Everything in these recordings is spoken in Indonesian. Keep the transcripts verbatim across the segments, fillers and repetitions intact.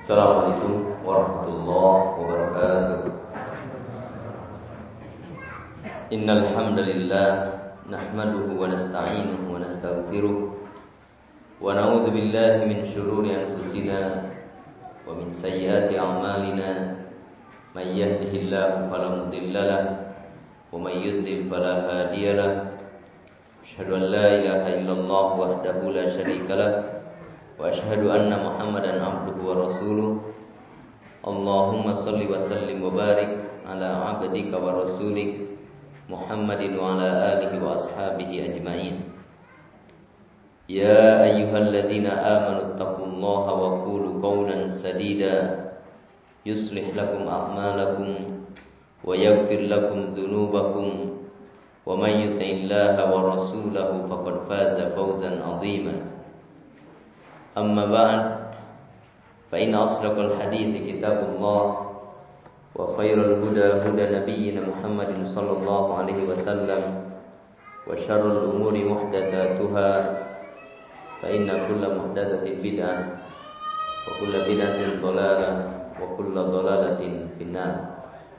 Assalamualaikum warahmatullahi wabarakatuh. Innal hamdalillah nahmaduhu wa nasta'inuhu wa nastaghfiruh wa na'udzu billahi min shururi anfusina wa min sayyiati a'malina. May yahdihillahu fala mudilla lahu wa may yudlil fala hadiya lahu. Asyhadu an la ilaha illallah wahdahu la syarika lahu wa asyhadu anna Muhammadan abduhu wa rasuluh. Allahumma shalli wa sallim wa barik ala abdika wa rasulik Muhammadin wa ala alihi wa ashabihi ajma'in. Ya ayyuhalladzina amanu taqullaha wa qulu qawlan sadida yuslih lakum a'malakum wa yaghfir lakum dhunubakum wa may yuti'illaha wa rasulahu faqad faza fawzan 'azima. Amma ba'd, fa inna asdaqal hadithi kitabullah wa khairal huda huda nabiyyina Muhammadin sallallahu alaihi wasallam wa syarrul umuri muhdatsatuha fa inna kulla muhdatsatin bid'ah wa kulla bid'atin dhalalah wa kulla dhalalatin finnar.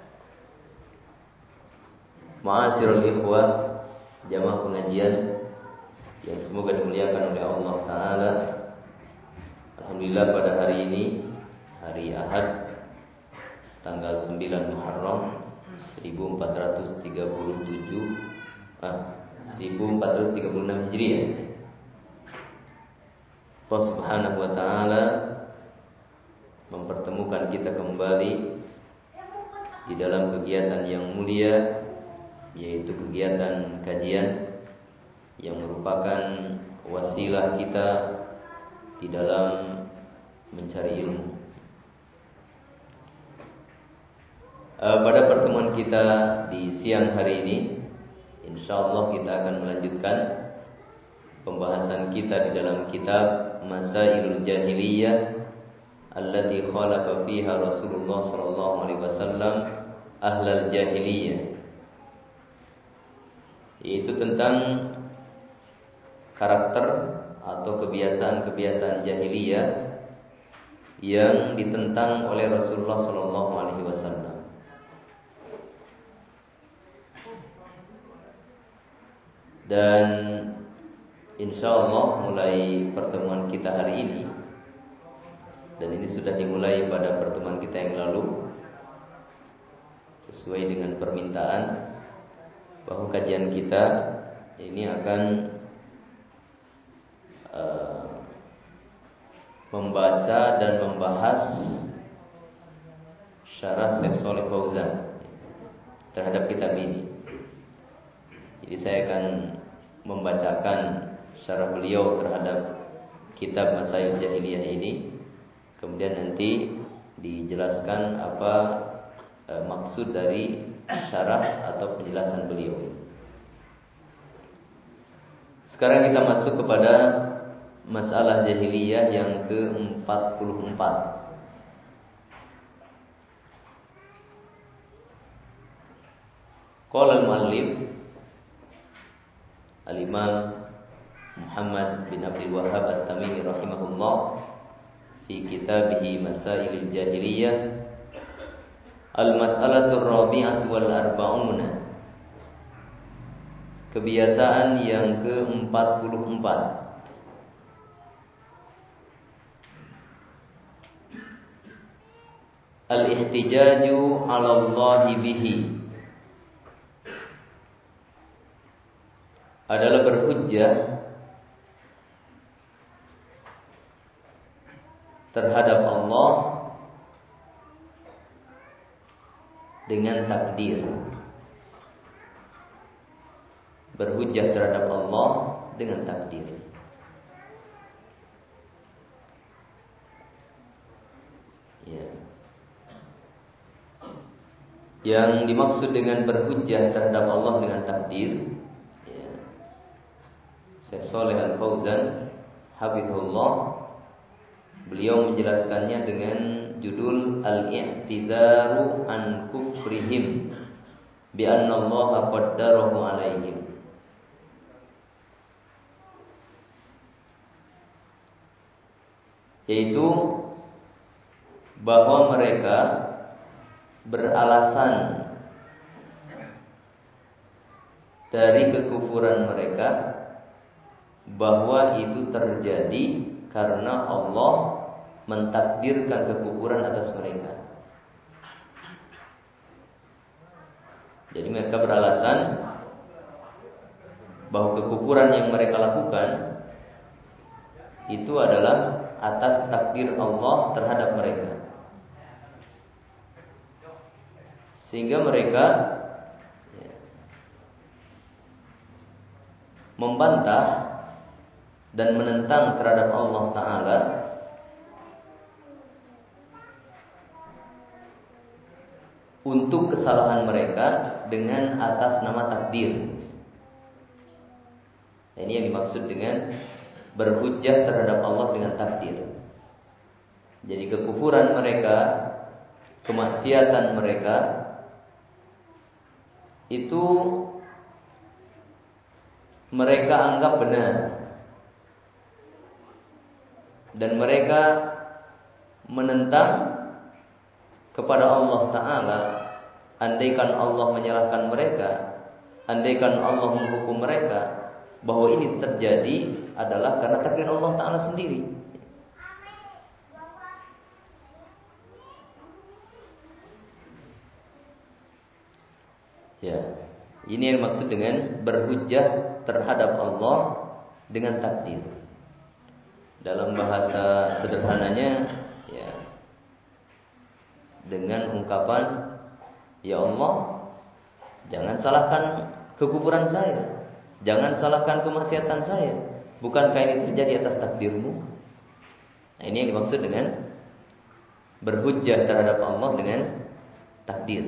Ma'asyiral ikhwah, jamaah pengajian yang semoga dimuliakan oleh Allah Ta'ala. Alhamdulillah pada hari ini, hari Ahad, tanggal sembilan Muharram seribu empat ratus tiga puluh tujuh ah, seribu empat ratus tiga puluh enam Hijriah. Allah Subhanahu wa Ta'ala mempertemukan kita kembali di dalam kegiatan yang mulia, yaitu kegiatan kajian yang merupakan wasilah kita di dalam mencari ilmu. E, pada pertemuan kita di siang hari ini, insyaallah kita akan melanjutkan pembahasan kita di dalam kitab Masailul Jahiliyah allati khalafa fiha Rasulullah sallallahu alaihi wasallam ahlal jahiliyah, yaitu tentang karakter atau kebiasaan-kebiasaan jahiliyah yang ditentang oleh Rasulullah sallallahu alaihi wasallam. Dan insyaallah mulai pertemuan kita hari ini, dan ini sudah dimulai pada pertemuan kita yang lalu, sesuai dengan permintaan bahwa kajian kita ini akan uh, membaca dan membahas syarah Syekh Shalih Fauzan terhadap kitab ini. Jadi saya akan membacakan syarah beliau terhadap kitab Masail Jahiliyah ini, kemudian nanti dijelaskan apa e, maksud dari syarah atau penjelasan beliau. Sekarang kita masuk kepada masalah jahiliyah yang ke empat puluh empat. Qala al-muallif Al-Imam Muhammad bin Abdul Wahhab At-Tamimi rahimahullah fi kitabih Masailul Jahiliyah al-mas'alatur rabi'ah wal arba'una, kebiasaan yang ke empat puluh empat. Al-ihtijaju 'ala Allahi bihi, adalah berhujjah terhadap Allah dengan takdir. Berhujjah terhadap Allah dengan takdir. Ya. Yang dimaksud dengan berhujjah terhadap Allah dengan takdir, ya, Syekh Shalih Al-Fauzan hafizahullah, beliau menjelaskannya dengan judul Al-i'tidaru an kufrihim bi anna Allah qaddarahu alaihim. Yaitu bahwa mereka beralasan dari kekufuran mereka bahwa itu terjadi karena Allah mentakdirkan kekufuran atas mereka. Jadi mereka beralasan bahwa kekufuran yang mereka lakukan itu adalah atas takdir Allah terhadap mereka. Sehingga mereka ya, membantah dan menentang terhadap Allah Ta'ala untuk kesalahan mereka dengan atas nama takdir. Ini yang dimaksud dengan berhujjah terhadap Allah dengan takdir. Jadi kekufuran mereka, kemaksiatan mereka itu mereka anggap benar, dan mereka menentang kepada Allah Ta'ala. Andaikan Allah menyalahkan mereka, andaikan Allah menghukum mereka, bahwa ini terjadi adalah karena takdir Allah Ta'ala sendiri. Ya, ini yang maksud dengan berhujjah terhadap Allah dengan takdir. Dalam bahasa sederhananya, ya, dengan ungkapan, ya Allah, jangan salahkan kekufuran saya, jangan salahkan kemaksiatan saya. Bukankah ini terjadi atas takdirmu? Nah, ini yang dimaksud dengan berhujjah terhadap Allah dengan takdir.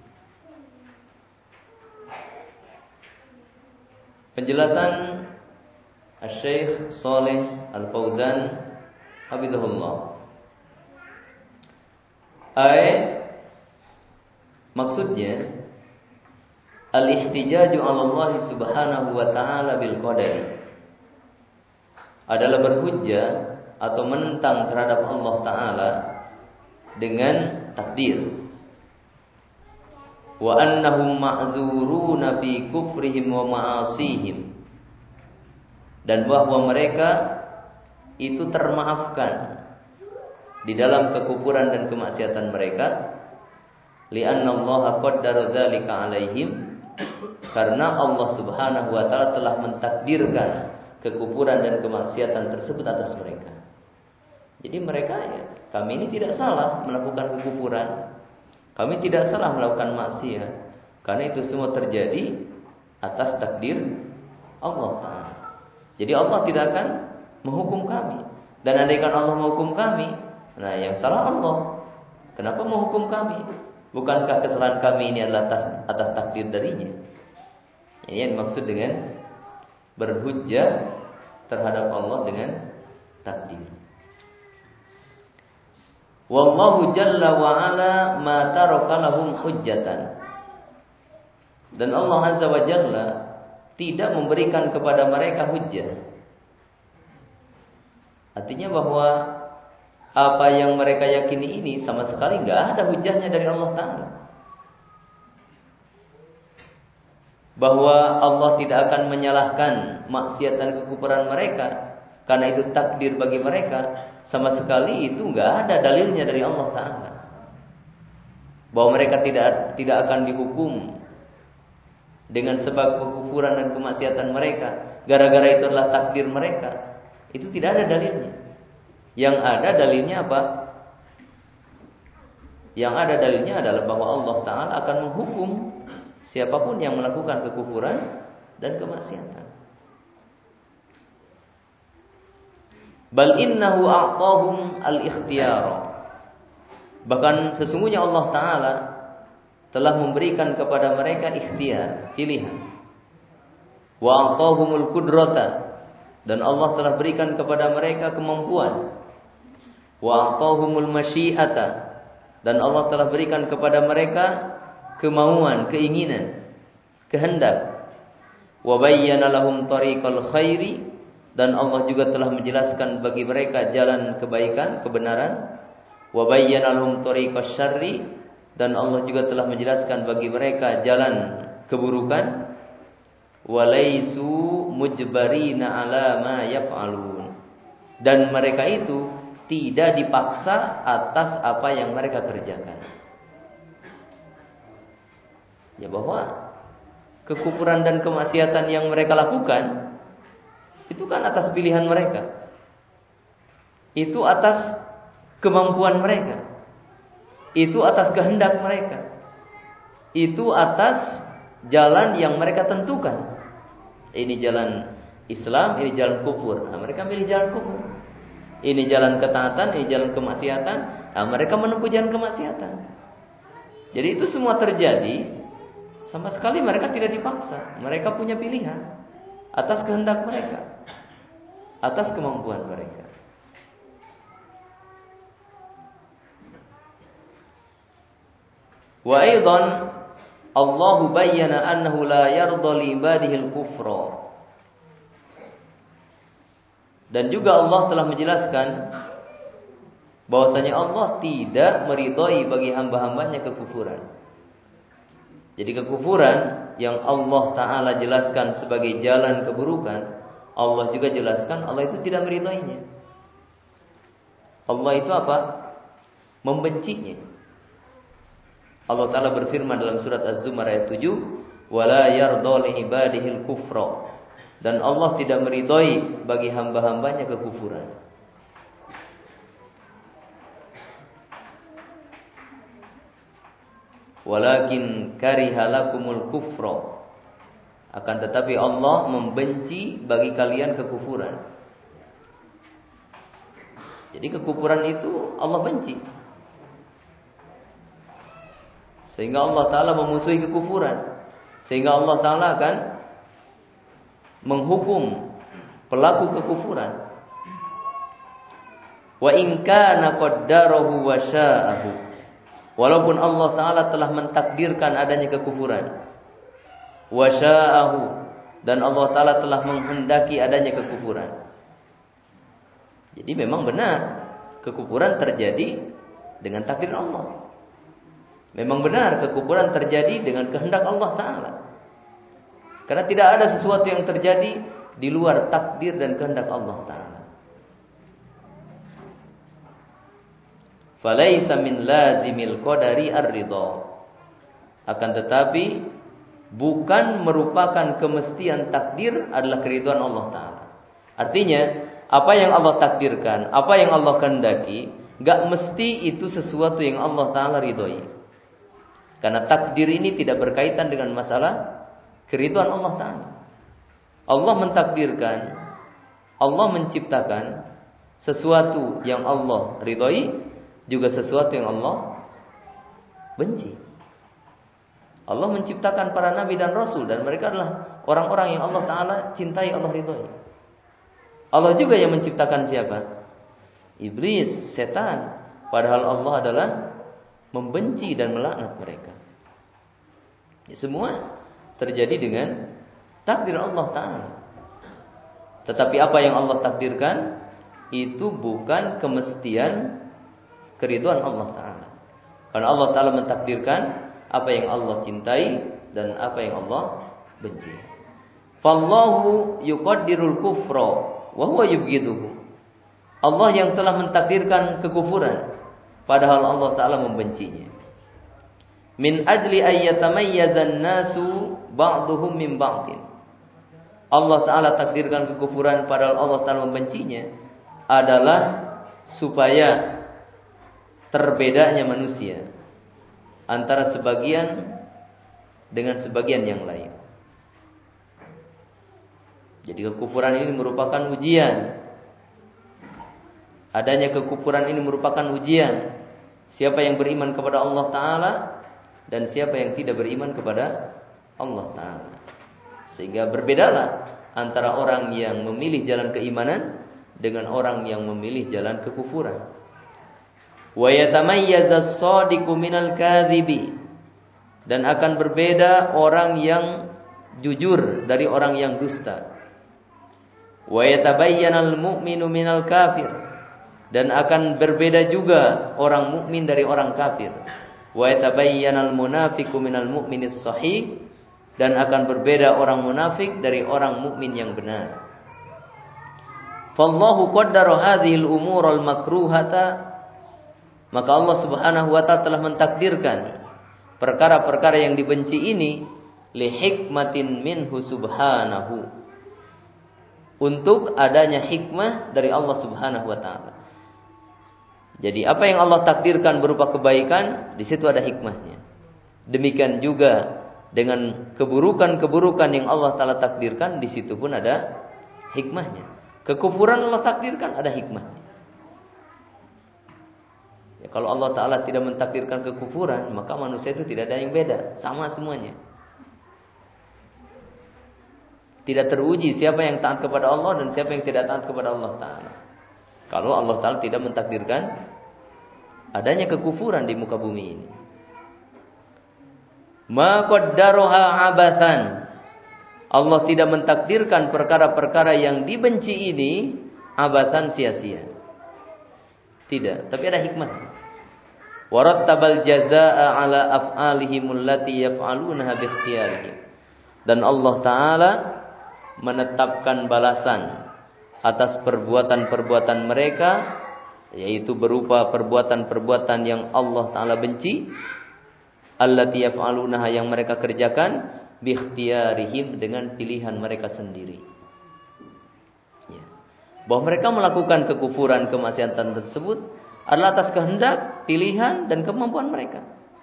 Penjelasan Asy-Syaikh Shalih Al-Fauzan hafizahullah. Ay, maksudnya al-ihtijaju 'ala Allah Subhanahu wa ta'ala bil qadari adalah berhujjah atau menentang terhadap Allah Ta'ala dengan takdir. Wa annahum ma'dzuruna fi kufrihim wa ma'asihim, dan bahwa mereka itu termaafkan di dalam kekufuran dan kemaksiatan mereka, li'anna Allah qaddara dzalika 'alaihim, karena Allah Subhanahu wa ta'ala telah mentakdirkan kekufuran dan kemaksiatan tersebut atas mereka. Jadi mereka, ya, kami ini tidak salah melakukan kekufuran, kami tidak salah melakukan maksiat, karena itu semua terjadi atas takdir Allah Ta'ala. Jadi Allah tidak akan menghukum kami. Dan andaikan Allah menghukum kami, nah yang salah Allah. Kenapa menghukum kami? Bukankah kesalahan kami ini adalah atas, atas takdir darinya? Ini yang dimaksud dengan berhujjah terhadap Allah dengan takdir. Wallahu jalla wa ala ma taraka lahum hujjatan. Dan Allah Azza wa Jalla tidak memberikan kepada mereka hujjah. Artinya bahwa apa yang mereka yakini ini sama sekali enggak ada hujjahnya dari Allah Ta'ala. Bahwa Allah tidak akan menyalahkan maksiat dan kekufuran mereka karena itu takdir bagi mereka, sama sekali itu enggak ada dalilnya dari Allah Ta'ala. Bahwa mereka tidak tidak akan dihukum dengan sebab kekufuran dan kemaksiatan mereka, gara-gara itu adalah takdir mereka, itu tidak ada dalilnya. Yang ada dalilnya apa? Yang ada dalilnya adalah bahwa Allah Ta'ala akan menghukum siapapun yang melakukan kekufuran dan kemaksiatan. Bal innahu a'tahum al-ikhtiyar. Bahkan sesungguhnya Allah Ta'ala telah memberikan kepada mereka ikhtiar, pilihan. Wa a'tahumul qudrata, dan Allah telah berikan kepada mereka kemampuan. Wa a'tahumul masyiata, dan Allah telah berikan kepada mereka kemauan, keinginan, kehendak. Wa bayyana lahum tariqal khairi, dan Allah juga telah menjelaskan bagi mereka jalan kebaikan, kebenaran. Wa bayyana lahum tariqasy syarri, dan Allah juga telah menjelaskan bagi mereka jalan keburukan. Wa laisu mujbarina ala ma yaf'alun, dan mereka itu tidak dipaksa atas apa yang mereka kerjakan. Ya, bahwa kekufuran dan kemaksiatan yang mereka lakukan itu kan atas pilihan mereka. Itu atas kemampuan mereka. Itu atas kehendak mereka. Itu atas jalan yang mereka tentukan. Ini jalan Islam, ini jalan kufur. Nah, mereka milih jalan kufur. Ini jalan ketaatan, ini jalan kemaksiatan. Nah, mereka menempuh jalan kemaksiatan. Jadi itu semua terjadi, sama sekali mereka tidak dipaksa. Mereka punya pilihan atas kehendak mereka, atas kemampuan mereka. Wa aidan Allah bayyana annahu la yarda li ibadihi al-kufra. Dan juga Allah telah menjelaskan bahwasanya Allah tidak meridhai bagi hamba-hambanya kekufuran. Jadi kekufuran yang Allah Ta'ala jelaskan sebagai jalan keburukan, Allah juga jelaskan Allah itu tidak meridhoinya. Allah itu apa? Membencinya. Allah Ta'ala berfirman dalam surat Az-Zumar ayat tujuh, "Wala yarda li ibadihil kufra." Dan Allah tidak meridhai bagi hamba-hambanya kekufuran. Walakin kariha lakumul kufra. Akan tetapi Allah membenci bagi kalian kekufuran. Jadi kekufuran itu Allah benci. Sehingga Allah Ta'ala memusuhi kekufuran. Sehingga Allah Ta'ala akan menghukum pelaku kekufuran. Wa in kana qaddarahu wa sya'ahu. Walaupun Allah Ta'ala telah mentakdirkan adanya kekufuran. Wa sya'ahu, dan Allah Ta'ala telah menghendaki adanya kekufuran. Jadi memang benar kekufuran terjadi dengan takdir Allah. Memang benar kekufuran terjadi dengan kehendak Allah Ta'ala. Karena tidak ada sesuatu yang terjadi di luar takdir dan kehendak Allah Ta'ala. Falaisa min lazimil qadari ar-ridha. Akan tetapi bukan merupakan kemestian takdir adalah keridhaan Allah Ta'ala. Artinya, apa yang Allah takdirkan, apa yang Allah kehendaki, gak mesti itu sesuatu yang Allah Ta'ala ridhoi. Karena takdir ini tidak berkaitan dengan masalah keridhaan Allah Ta'ala. Allah mentakdirkan, Allah menciptakan sesuatu yang Allah ridhoi, juga sesuatu yang Allah benci. Allah menciptakan para nabi dan rasul, dan mereka adalah orang-orang yang Allah Ta'ala cintai, Allah ridhoi. Allah juga yang menciptakan siapa? Iblis, setan. Padahal Allah adalah membenci dan melaknat mereka. Ya, semua terjadi dengan takdir Allah Ta'ala. Tetapi apa yang Allah takdirkan itu bukan kemestian keridhaan Allah Ta'ala. Karena Allah Ta'ala mentakdirkan apa yang Allah cintai dan apa yang Allah benci. Fallahu yuqaddirul kufra wa huwa yubghiduhu. Allah yang telah mentakdirkan kekufuran, padahal Allah Ta'ala membencinya. Min ajli ayyatamayyazan nasu ba'duhum min ba'din. Allah Ta'ala takdirkan kekufuran padahal Allah Ta'ala membencinya adalah supaya terbedanya manusia antara sebagian dengan sebagian yang lain. Jadi kekufuran ini merupakan ujian. Adanya kekufuran ini merupakan ujian. Siapa yang beriman kepada Allah Ta'ala dan siapa yang tidak beriman kepada Allah Ta'ala. Sehingga berbedalah antara orang yang memilih jalan keimanan dengan orang yang memilih jalan kekufuran. Wa yatamayyaza as-shadiqu minal kadhibi. Dan akan berbeda orang yang jujur dari orang yang dusta. Wa yatabayyana al-mu'minu minal kafir. Dan akan berbeda juga orang mukmin dari orang kafir. Wa yatabayyanal munafiqu minal mu'minis shahih, dan akan berbeda orang munafik dari orang mukmin yang benar. Fallahu qaddara hadhil umural makruhata, maka Allah Subhanahu wa taala telah mentakdirkan perkara-perkara yang dibenci ini li hikmatin minhu subhanahu, untuk adanya hikmah dari Allah Subhanahu wa taala. Jadi apa yang Allah takdirkan berupa kebaikan, di situ ada hikmahnya. Demikian juga dengan keburukan-keburukan yang Allah taala takdirkan, di situ pun ada hikmahnya. Kekufuran Allah takdirkan, ada hikmahnya. Ya, kalau Allah taala tidak mentakdirkan kekufuran, maka manusia itu tidak ada yang beda, sama semuanya. Tidak teruji siapa yang taat kepada Allah dan siapa yang tidak taat kepada Allah taala. Kalau Allah taala tidak mentakdirkan adanya kekufuran di muka bumi ini. Ma qaddaraha abathan, Allah tidak mentakdirkan perkara-perkara yang dibenci ini abathan, sia-sia. Tidak, tapi ada hikmahnya. Warattabal jazaa'a ala af'alihim allati yaf'alunaha bi ikhtiyarihim. Dan Allah taala menetapkan balasan atas perbuatan-perbuatan mereka, yaitu berupa perbuatan-perbuatan yang Allah taala benci, allati yaf'alunaha, yang mereka kerjakan bi ikhtiyarihim, dengan pilihan mereka sendiri. Ya. Bahwa mereka melakukan kekufuran, kemaksiatan tersebut adalah atas kehendak, pilihan dan kemampuan mereka.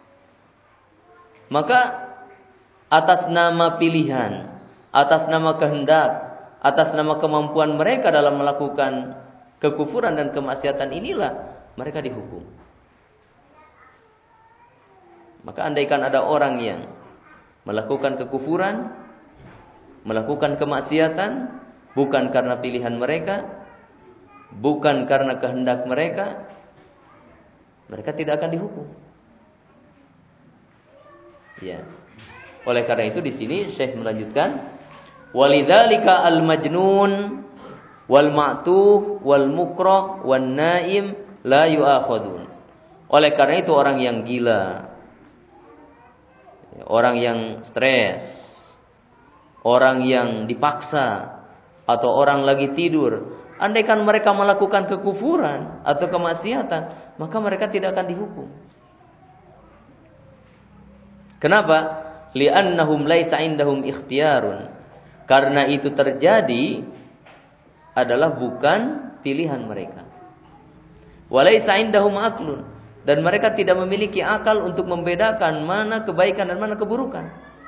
Maka atas nama pilihan, atas nama kehendak, atas nama kemampuan mereka dalam melakukan kekufuran dan kemaksiatan inilah mereka dihukum. Maka andaikan ada orang yang melakukan kekufuran, melakukan kemaksiatan bukan karena pilihan mereka, bukan karena kehendak mereka, mereka tidak akan dihukum. Ya. Oleh karena itu di sini Syekh melanjutkan, walidzalika al-majnun wal ma'tuh wal mukrah wan naim la yu'akhadun. Oleh karena itu orang yang gila, orang yang stres, orang yang dipaksa, atau orang lagi tidur, andaikan mereka melakukan kekufuran atau kemaksiatan, maka mereka tidak akan dihukum. Kenapa? Li'annahum laisa indahum ikhtiyarun. Karena itu terjadi adalah bukan pilihan mereka. Walaisa indahum aqlun, dan mereka tidak memiliki akal untuk membedakan mana kebaikan dan mana keburukan.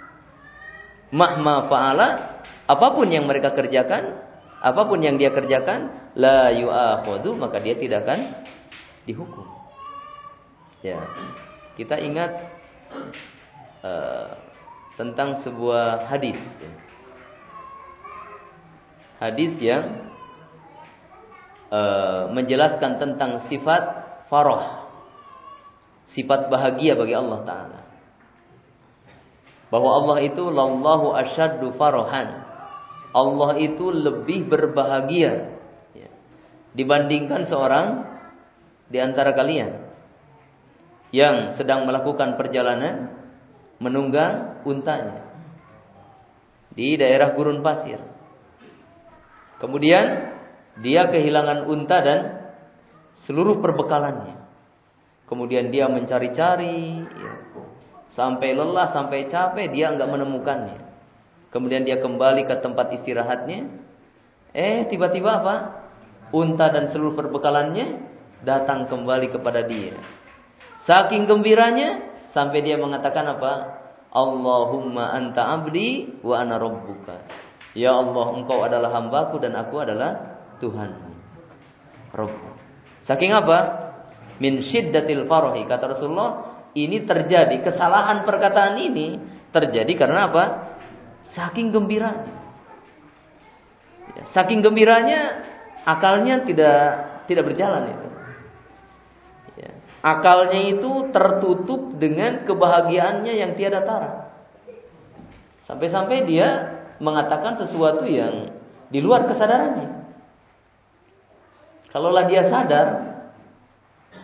Mahma fa'ala, apapun yang mereka kerjakan, apapun yang dia kerjakan, la yu'akhadhu, maka dia tidak akan dihukum. Ya. Kita ingat uh, tentang sebuah hadis, ya. Hadis yang uh, menjelaskan tentang sifat farah, sifat bahagia bagi Allah Ta'ala. Bahwa Allah itu lallahu asyaddu farahan, Allah itu lebih berbahagia, ya, dibandingkan seorang di antara kalian yang sedang melakukan perjalanan menunggang untanya di daerah gurun pasir. Kemudian dia kehilangan unta dan seluruh perbekalannya. Kemudian dia mencari-cari, ya, sampai lelah, sampai capek, dia enggak menemukannya. Kemudian dia kembali ke tempat istirahatnya. Eh, tiba-tiba apa? Unta dan seluruh perbekalannya datang kembali kepada dia. Saking gembiranya sampai dia mengatakan apa? Allahumma anta abdi wa ana rabbuka. Ya Allah, engkau adalah hambaku dan aku adalah Tuhanmu, Rabb. Saking apa? Min syiddatil farahi, kata Rasulullah, ini terjadi, kesalahan perkataan ini terjadi karena apa? Saking gembiranya. Ya, saking gembiranya akalnya tidak tidak berjalan itu. Ya, akalnya itu tertutup dengan kebahagiaannya yang tiada tara. Sampai-sampai dia mengatakan sesuatu yang di luar kesadarannya. Kalaulah dia sadar,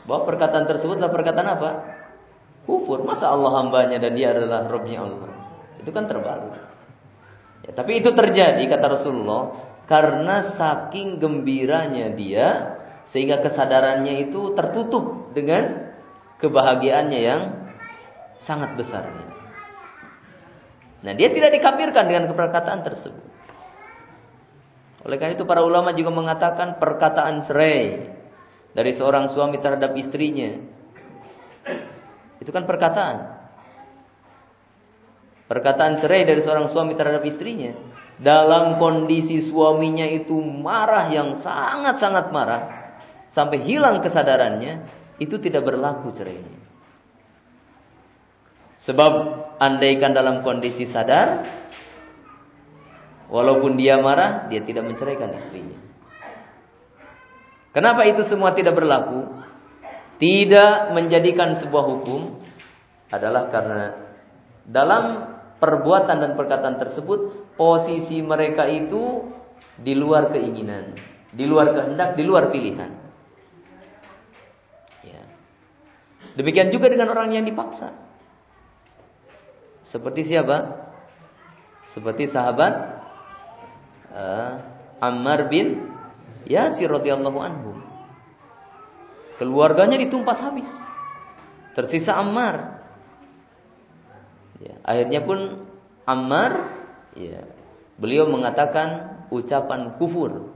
bahwa perkataan tersebut adalah perkataan apa? Kufur. Masa Allah hambanya dan dia adalah Rabbnya Allah? Itu kan terbalik. Ya, tapi itu terjadi kata Rasulullah karena saking gembiranya dia sehingga kesadarannya itu tertutup dengan kebahagiaannya yang sangat besar. Nah, dia tidak dikafirkan dengan perkataan tersebut. Oleh karena itu para ulama juga mengatakan perkataan cerai dari seorang suami terhadap istrinya itu kan perkataan. Perkataan cerai dari seorang suami terhadap istrinya dalam kondisi suaminya itu marah yang sangat-sangat marah sampai hilang kesadarannya, itu tidak berlaku cerainya. Sebab andaikan dalam kondisi sadar, walaupun dia marah, dia tidak menceraikan istrinya. Kenapa itu semua tidak berlaku? Tidak menjadikan sebuah hukum adalah karena dalam perbuatan dan perkataan tersebut posisi mereka itu di luar keinginan, di luar kehendak, di luar pilihan. Ya. Demikian juga dengan orang yang dipaksa. Seperti siapa? Seperti sahabat uh, Ammar bin Yasir radhiyallahu anhu. Keluarganya ditumpas habis. Tersisa Ammar. Ya, akhirnya pun Ammar, ya, beliau mengatakan ucapan kufur.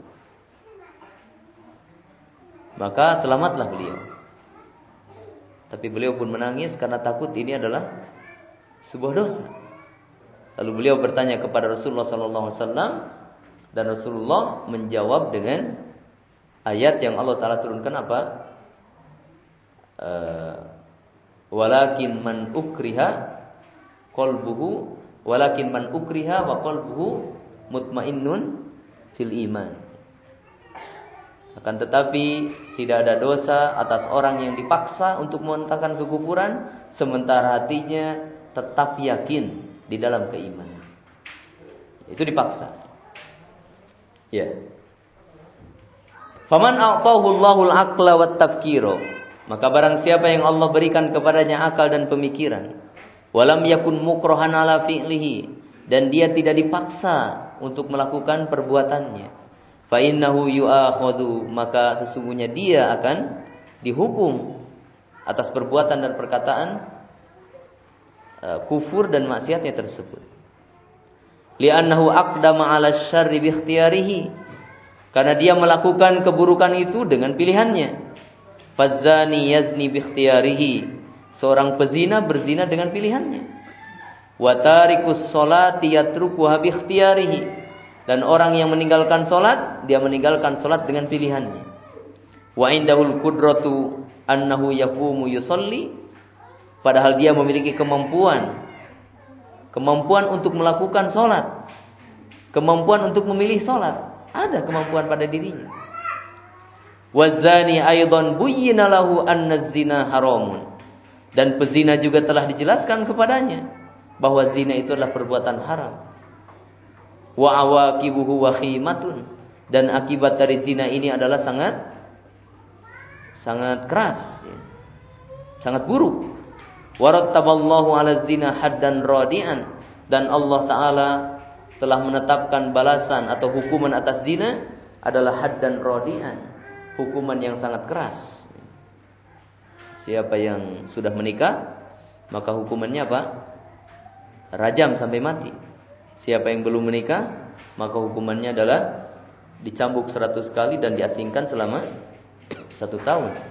Maka selamatlah beliau. Tapi beliau pun menangis karena takut ini adalah sebuah dosa. Lalu beliau bertanya kepada Rasulullah sallallahu alaihi wasallam dan Rasulullah menjawab dengan ayat yang Allah Taala turunkan apa? Uh, walakin man ukriha qalbuhu walakin man ukriha wa qalbuhu mutmainnun fil iman. Akan tetapi tidak ada dosa atas orang yang dipaksa untuk menentangkan kekufuran sementara hatinya tetap yakin di dalam keimanan. Itu dipaksa. Ya. Faman a'tahu Allahul aqla wat tafkira, maka barang siapa yang Allah berikan kepadanya akal dan pemikiran, walam yakun mukrahan ala fi'lihi, dan dia tidak dipaksa untuk melakukan perbuatannya, fa innahu yu'akhadhu, maka sesungguhnya dia akan dihukum atas perbuatan dan perkataan kufur dan maksiatnya tersebut. Li'annahu aqdama 'ala syarri bi ikhtiyarihi, karena dia melakukan keburukan itu dengan pilihannya. Fazani yazni bi ikhtiyarihi, seorang pezina berzina dengan pilihannya. Wa tarikus sholati yatrukuha bi ikhtiyarihi, dan orang yang meninggalkan salat, dia meninggalkan salat dengan pilihannya. Wa indahul qudratu annahu yaqumu yusalli, padahal dia memiliki kemampuan kemampuan untuk melakukan sholat, kemampuan untuk memilih sholat, ada kemampuan pada dirinya. Wazani aidan buyyina lahu anna zina haramun, dan pezina juga telah dijelaskan kepadanya bahwa zina itu adalah perbuatan haram. Wa awaqibuhu wakhimatun, dan akibat dari zina ini adalah sangat sangat keras, ya, sangat buruk. Warattaballahu 'ala zina haddan radi'an, dan Allah Ta'ala telah menetapkan balasan atau hukuman atas zina adalah haddan radi'an, hukuman yang sangat keras. Siapa yang sudah menikah, maka hukumannya apa? Rajam sampai mati. Siapa yang belum menikah, maka hukumannya adalah dicambuk seratus kali dan diasingkan selama satu tahun.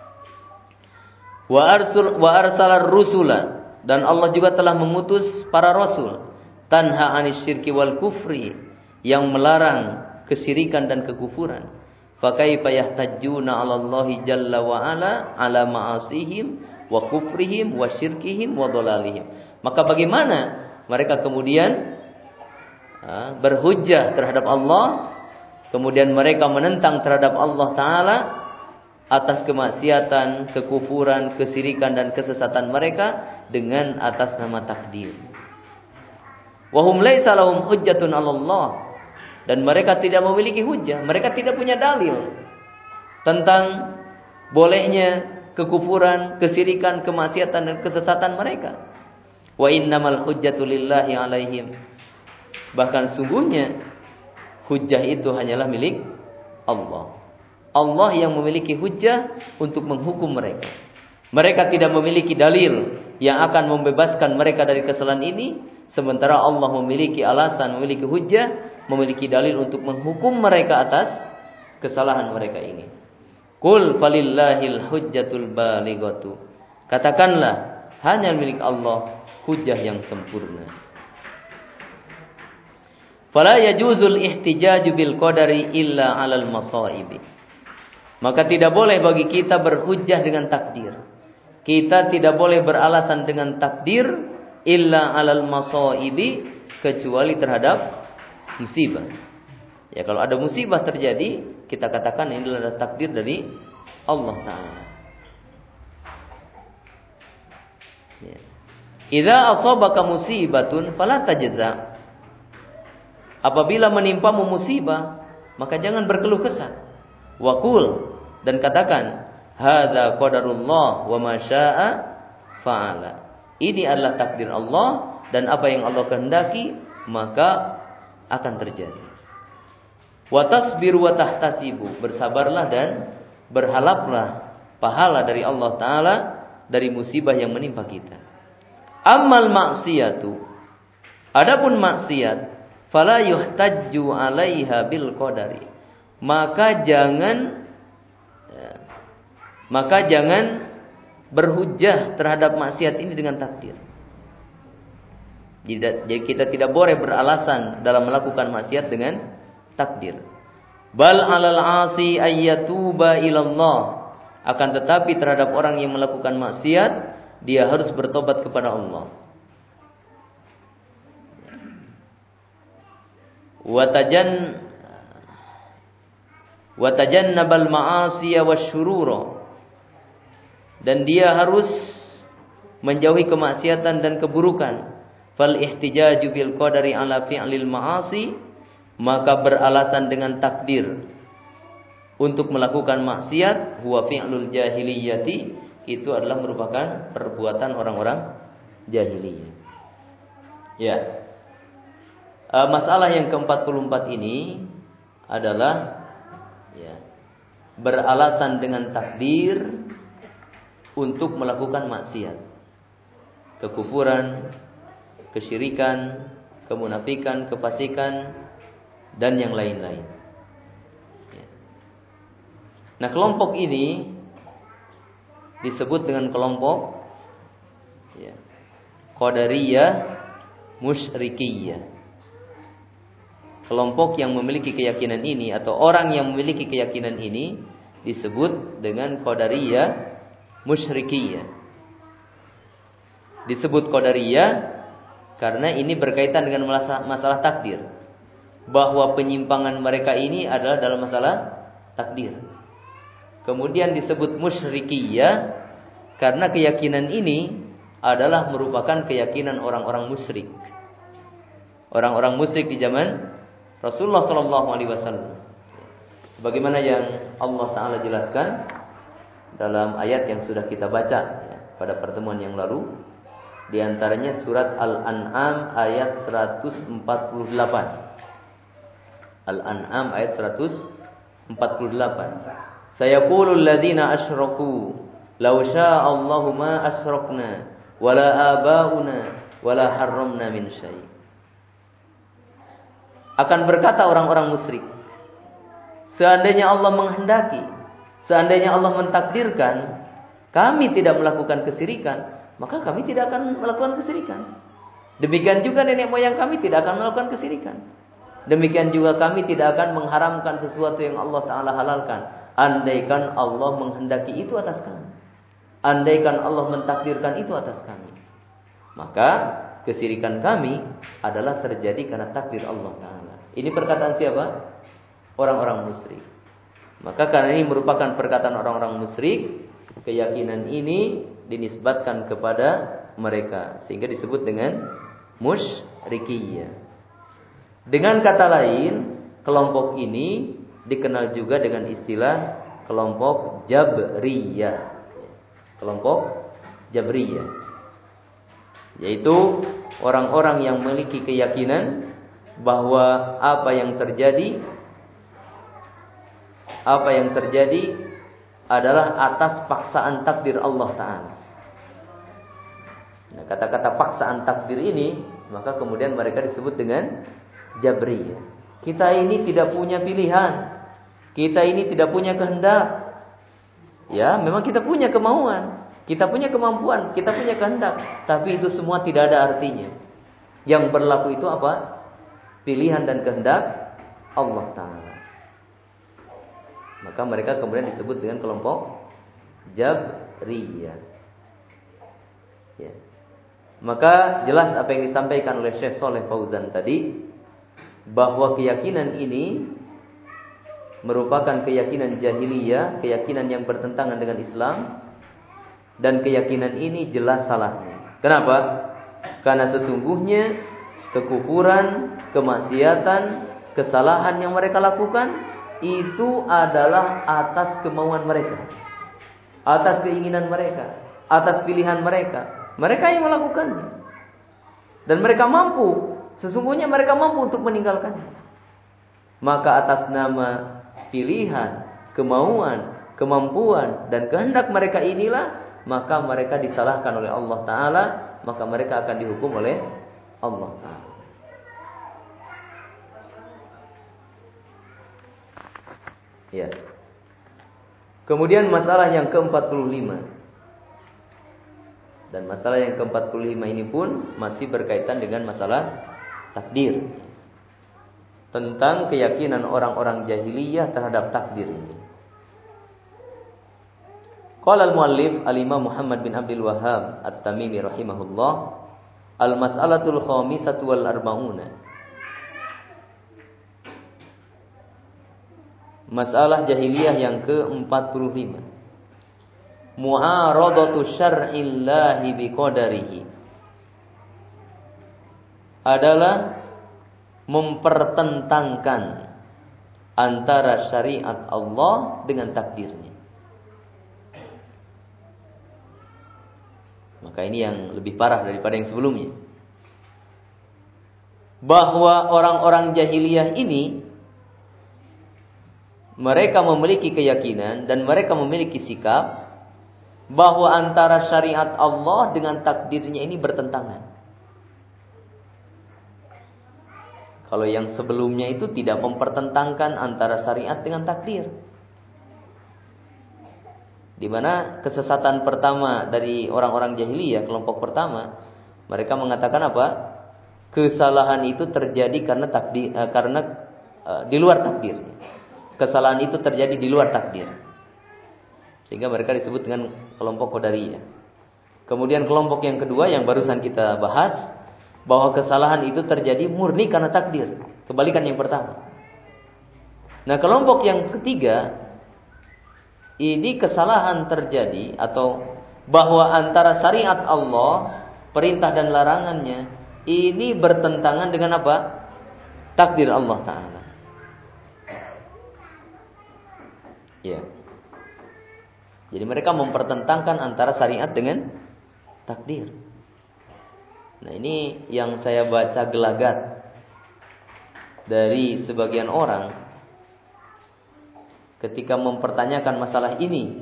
Wa arsul wa arsalar rusula, dan Allah juga telah mengutus para rasul, tanha anis syirki wal kufri, yang melarang kesyirikan dan kekufuran. Fa kaifa yahtajjuna 'ala Allahi jalla wa ala 'ala ma'asihim wa kufrihim wa syirkihim wa dhalalihim. Maka bagaimana mereka kemudian ha, berhujjah terhadap Allah, kemudian mereka menentang terhadap Allah Ta'ala atas kemaksiatan, kekufuran, kesyirikan dan kesesatan mereka dengan atas nama takdir. Wa hum laisa lahum hujjatun 'ala Allah, dan mereka tidak memiliki hujjah, mereka tidak punya dalil tentang bolehnya kekufuran, kesyirikan, kemaksiatan dan kesesatan mereka. Wa innamal hujjatu lillahi alaihim. Bahkan sungguhnya hujjah itu hanyalah milik Allah. Allah yang memiliki hujjah untuk menghukum mereka. Mereka tidak memiliki dalil yang akan membebaskan mereka dari kesalahan ini, sementara Allah memiliki alasan, memiliki hujjah, memiliki dalil untuk menghukum mereka atas kesalahan mereka ini. Qul falillahil hujjatul balighatu. Katakanlah, hanya milik Allah hujjah yang sempurna. Fala yajuzul ihtijaju bil qadari illa 'alal masaibi. Maka tidak boleh bagi kita berhujjah dengan takdir. Kita tidak boleh beralasan dengan takdir illa 'alal masaibi, kecuali terhadap musibah. Ya, kalau ada musibah terjadi, kita katakan ini adalah takdir dari Allah Ta'ala. Ya. Idza asabaka musibatun fala tajza. Apabila menimpamu musibah, maka jangan berkeluh kesah. Wa qul, dan katakan, hadza qadarullah wa ma syaa'a fa'ala. Ini adalah takdir Allah, dan apa yang Allah kehendaki maka akan terjadi. Wa tasbiru wa tahtasibu, bersabarlah dan berharaplah pahala dari Allah Ta'ala dari musibah yang menimpa kita. Ammal maksiyatu, adapun maksiat, fala yuhtajju 'alaiha bil qadari, maka jangan ya, maka jangan berhujjah terhadap maksiat ini dengan takdir. Jadi kita tidak boleh beralasan dalam melakukan maksiat dengan takdir. Bal 'alal 'asi ayyatuba ilallah, akan tetapi terhadap orang yang melakukan maksiat, dia harus bertobat kepada Allah. Watajan watajannabal ma'asiya wasyurura, dan dia harus menjauhi kemaksiatan dan keburukan. Fal ihtijaju bil qadari ala fi'lil ma'asi, maka beralasan dengan takdir untuk melakukan maksiat, huwa fi'lul jahiliyati, itu adalah merupakan perbuatan orang-orang jahiliyah. Ya. Uh, masalah yang keempat puluh empat ini adalah ya, beralasan dengan takdir untuk melakukan maksiat, kekufuran, kesyirikan, kemunafikan, kefasikan, dan yang lain-lain. Ya. Nah, kelompok ini disebut dengan kelompok ya, Qadariyah Musyrikiyah. Kelompok yang memiliki keyakinan ini atau orang yang memiliki keyakinan ini disebut dengan Qadariyah Musyrikiyah. Disebut Qadariyah karena ini berkaitan dengan masalah, masalah takdir. Bahwa penyimpangan mereka ini adalah dalam masalah takdir. Kemudian disebut Musyrikiyah karena keyakinan ini adalah merupakan keyakinan orang-orang musyrik. Orang-orang musyrik di zaman Rasulullah Shallallahu Alaihi Wasallam, sebagaimana yang Allah Taala jelaskan dalam ayat yang sudah kita baca ya, pada pertemuan yang lalu, di antaranya surat Al-An'am ayat seratus empat puluh delapan. Al-An'am ayat seratus empat puluh delapan. Sayaqulul ladzina asyraku law syaa Allahu ma asyrakna wala abauna wala harramna min syai'. Akan berkata orang-orang musyrik, seandainya Allah menghendaki, seandainya Allah mentakdirkan kami tidak melakukan kesyirikan, maka kami tidak akan melakukan kesyirikan. Demikian juga nenek moyang kami tidak akan melakukan kesyirikan. Demikian juga kami tidak akan mengharamkan sesuatu yang Allah Ta'ala halalkan, andaikan Allah menghendaki itu atas kami, andaikan Allah mentakdirkan itu atas kami. Maka kesyirikan kami adalah terjadi karena takdir Allah Ta'ala. Ini perkataan siapa? Orang-orang musyrik. Maka karena ini merupakan perkataan orang-orang musyrik, keyakinan ini dinisbatkan kepada mereka, sehingga disebut dengan musyrikiyah. Dengan kata lain, kelompok ini dikenal juga dengan istilah kelompok Jabriyah. kelompok Jabriyah, yaitu orang-orang yang memiliki keyakinan bahwa apa yang terjadi apa yang terjadi adalah atas paksaan takdir Allah Ta'ala. Nah, kata-kata paksaan takdir ini, maka kemudian mereka disebut dengan Jabriyah. Kita ini tidak punya pilihan, kita ini tidak punya kehendak. Ya, memang kita punya kemauan, kita punya kemampuan, kita punya kehendak, tapi itu semua tidak ada artinya. Yang berlaku itu apa? Pilihan dan kehendak Allah Ta'ala. Maka mereka kemudian disebut dengan kelompok Jabriyah. Ya. Maka jelas apa yang disampaikan oleh Syekh Shalih Fauzan tadi, bahwa keyakinan ini merupakan keyakinan jahiliyah, keyakinan yang bertentangan dengan Islam, dan keyakinan ini jelas salahnya. Kenapa? Karena sesungguhnya kekufuran, kemaksiatan, kesalahan yang mereka lakukan itu adalah atas kemauan mereka, atas keinginan mereka, atas pilihan mereka. Mereka yang melakukannya, dan mereka mampu. Sesungguhnya mereka mampu untuk meninggalkannya. Maka atas nama pilihan, kemauan, kemampuan, dan kehendak mereka inilah, maka mereka disalahkan oleh Allah Ta'ala. Maka mereka akan dihukum oleh Allah Ta'ala. Ya. Kemudian masalah yang keempat puluh lima. Dan masalah yang keempat puluh lima ini pun masih berkaitan dengan masalah takdir. Tentang keyakinan orang-orang jahiliyah terhadap takdir ini. Qala al-muallif al-Imam Muhammad bin Abdul Wahhab At-Tamimi rahimahullah, al-mas'alatul khamisatu wal arba'una. Masalah jahiliyah yang ke-empat puluh lima. Mu'aradatu syar'illahi biqadarihi. Adalah mempertentangkan antara syariat Allah dengan takdirnya. Maka ini yang lebih parah daripada yang sebelumnya. Bahwa orang-orang jahiliyah ini, mereka memiliki keyakinan dan mereka memiliki sikap bahwa antara syariat Allah dengan takdirnya ini bertentangan. Kalau yang sebelumnya itu tidak mempertentangkan antara syariat dengan takdir. Di mana kesesatan pertama dari orang-orang jahiliyah, kelompok pertama, mereka mengatakan apa? Kesalahan itu terjadi karena takdir, eh, karena eh, di luar takdir. Kesalahan itu terjadi di luar takdir. Sehingga mereka disebut dengan kelompok Qadariyah. Kemudian kelompok yang kedua yang barusan kita bahas, bahwa kesalahan itu terjadi murni karena takdir. Kebalikan yang pertama. Nah, kelompok yang ketiga, ini kesalahan terjadi atau bahwa antara syariat Allah, perintah dan larangannya, ini bertentangan dengan apa? Takdir Allah Ta'ala. Ya. Jadi mereka mempertentangkan antara syariat dengan takdir. Nah, ini yang saya baca gelagat dari sebagian orang ketika mempertanyakan masalah ini.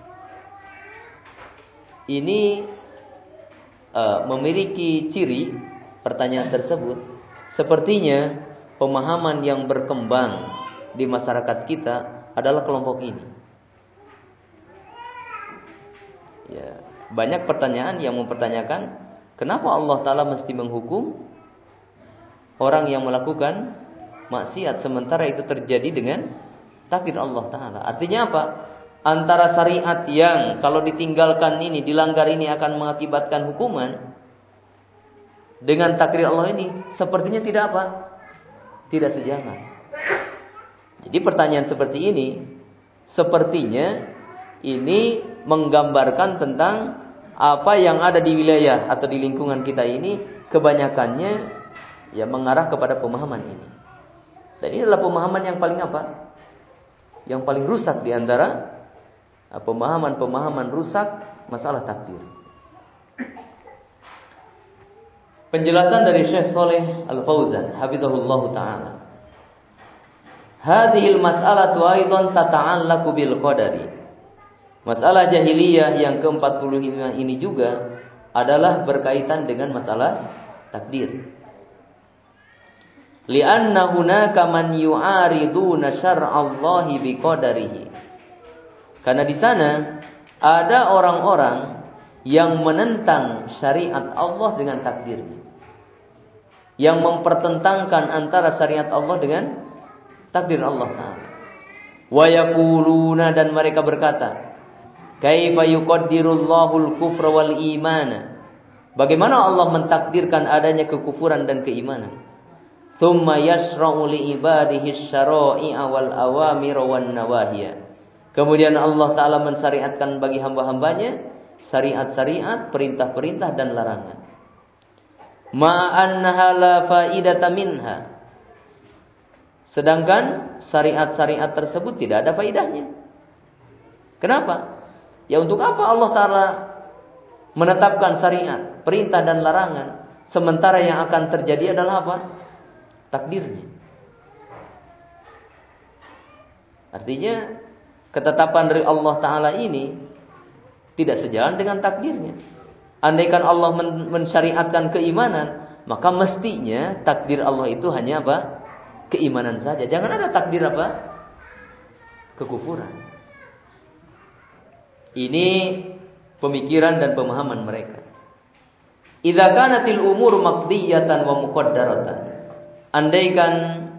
Ini uh, memiliki ciri pertanyaan tersebut, sepertinya pemahaman yang berkembang di masyarakat kita adalah kelompok ini. Ya, banyak pertanyaan yang mempertanyakan kenapa Allah Ta'ala mesti menghukum orang yang melakukan maksiat sementara itu terjadi dengan takdir Allah Ta'ala. Artinya apa? Antara syariat yang kalau ditinggalkan ini, dilanggar ini akan mengakibatkan hukuman, dengan takdir Allah ini sepertinya tidak apa? Tidak sejalan. Jadi pertanyaan seperti ini sepertinya ini menggambarkan tentang apa yang ada di wilayah atau di lingkungan kita ini, kebanyakannya ya mengarah kepada pemahaman ini. Dan ini adalah pemahaman yang paling apa? Yang paling rusak di antara pemahaman-pemahaman rusak masalah takdir. Penjelasan dari Syekh Shalih Al-Fauzan hafizahullah taala. Hadhil mas'alatu aidan tata'allaqu bil qadari. Masalah jahiliyah yang ke empat puluh lima ini juga adalah berkaitan dengan masalah takdir. Li'anna hunaka man yu'ariduna syar'allahi biqadarihi. Karena di sana ada orang-orang yang menentang syariat Allah dengan takdirnya. Yang mempertentangkan antara syariat Allah dengan takdir Allah Ta'ala. Wa yaquluna, dan mereka berkata, kaifa yuqaddirullahul kufra wal imana. Bagaimana Allah mentakdirkan adanya kekufuran dan keimanan? Tsumma yashra'u li ibadihi syara'i'a wal awamir wan nawahiya. Kemudian Allah Ta'ala mensyariatkan bagi hamba-hambanya syariat-syariat, perintah-perintah dan larangan. Ma'annaha la faidata minha. Sedangkan syariat-syariat tersebut tidak ada faidahnya. Kenapa? Ya untuk apa Allah Ta'ala menetapkan syariat, perintah dan larangan, sementara yang akan terjadi adalah apa? Takdirnya. Artinya ketetapan dari Allah Ta'ala ini tidak sejalan dengan takdirnya. Andaikan Allah mensyariatkan keimanan, maka mestinya takdir Allah itu hanya apa? Keimanan saja. Jangan ada takdir apa? Kekufuran. Ini pemikiran dan pemahaman mereka. Idza kanatil umur maqdiyatan wa muqaddaratan. Andaikan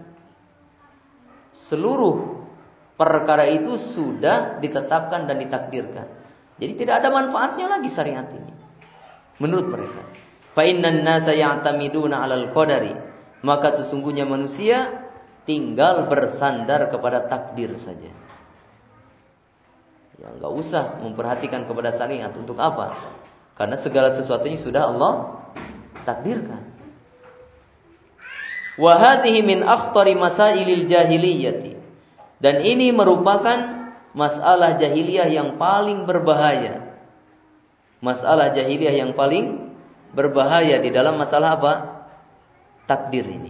seluruh perkara itu sudah ditetapkan dan ditakdirkan, jadi tidak ada manfaatnya lagi syariat ini menurut mereka. Fa innan nasa ya'tamiduna 'alal qadari. Maka sesungguhnya manusia tinggal bersandar kepada takdir saja. Ya, enggak usah memperhatikan kepada syariat. Untuk apa? Karena segala sesuatunya sudah Allah takdirkan. Wa hadhihi min akhtari masailil jahiliyati. Dan ini merupakan masalah jahiliyah yang paling berbahaya. Masalah jahiliyah yang paling berbahaya di dalam masalah apa? Takdir ini.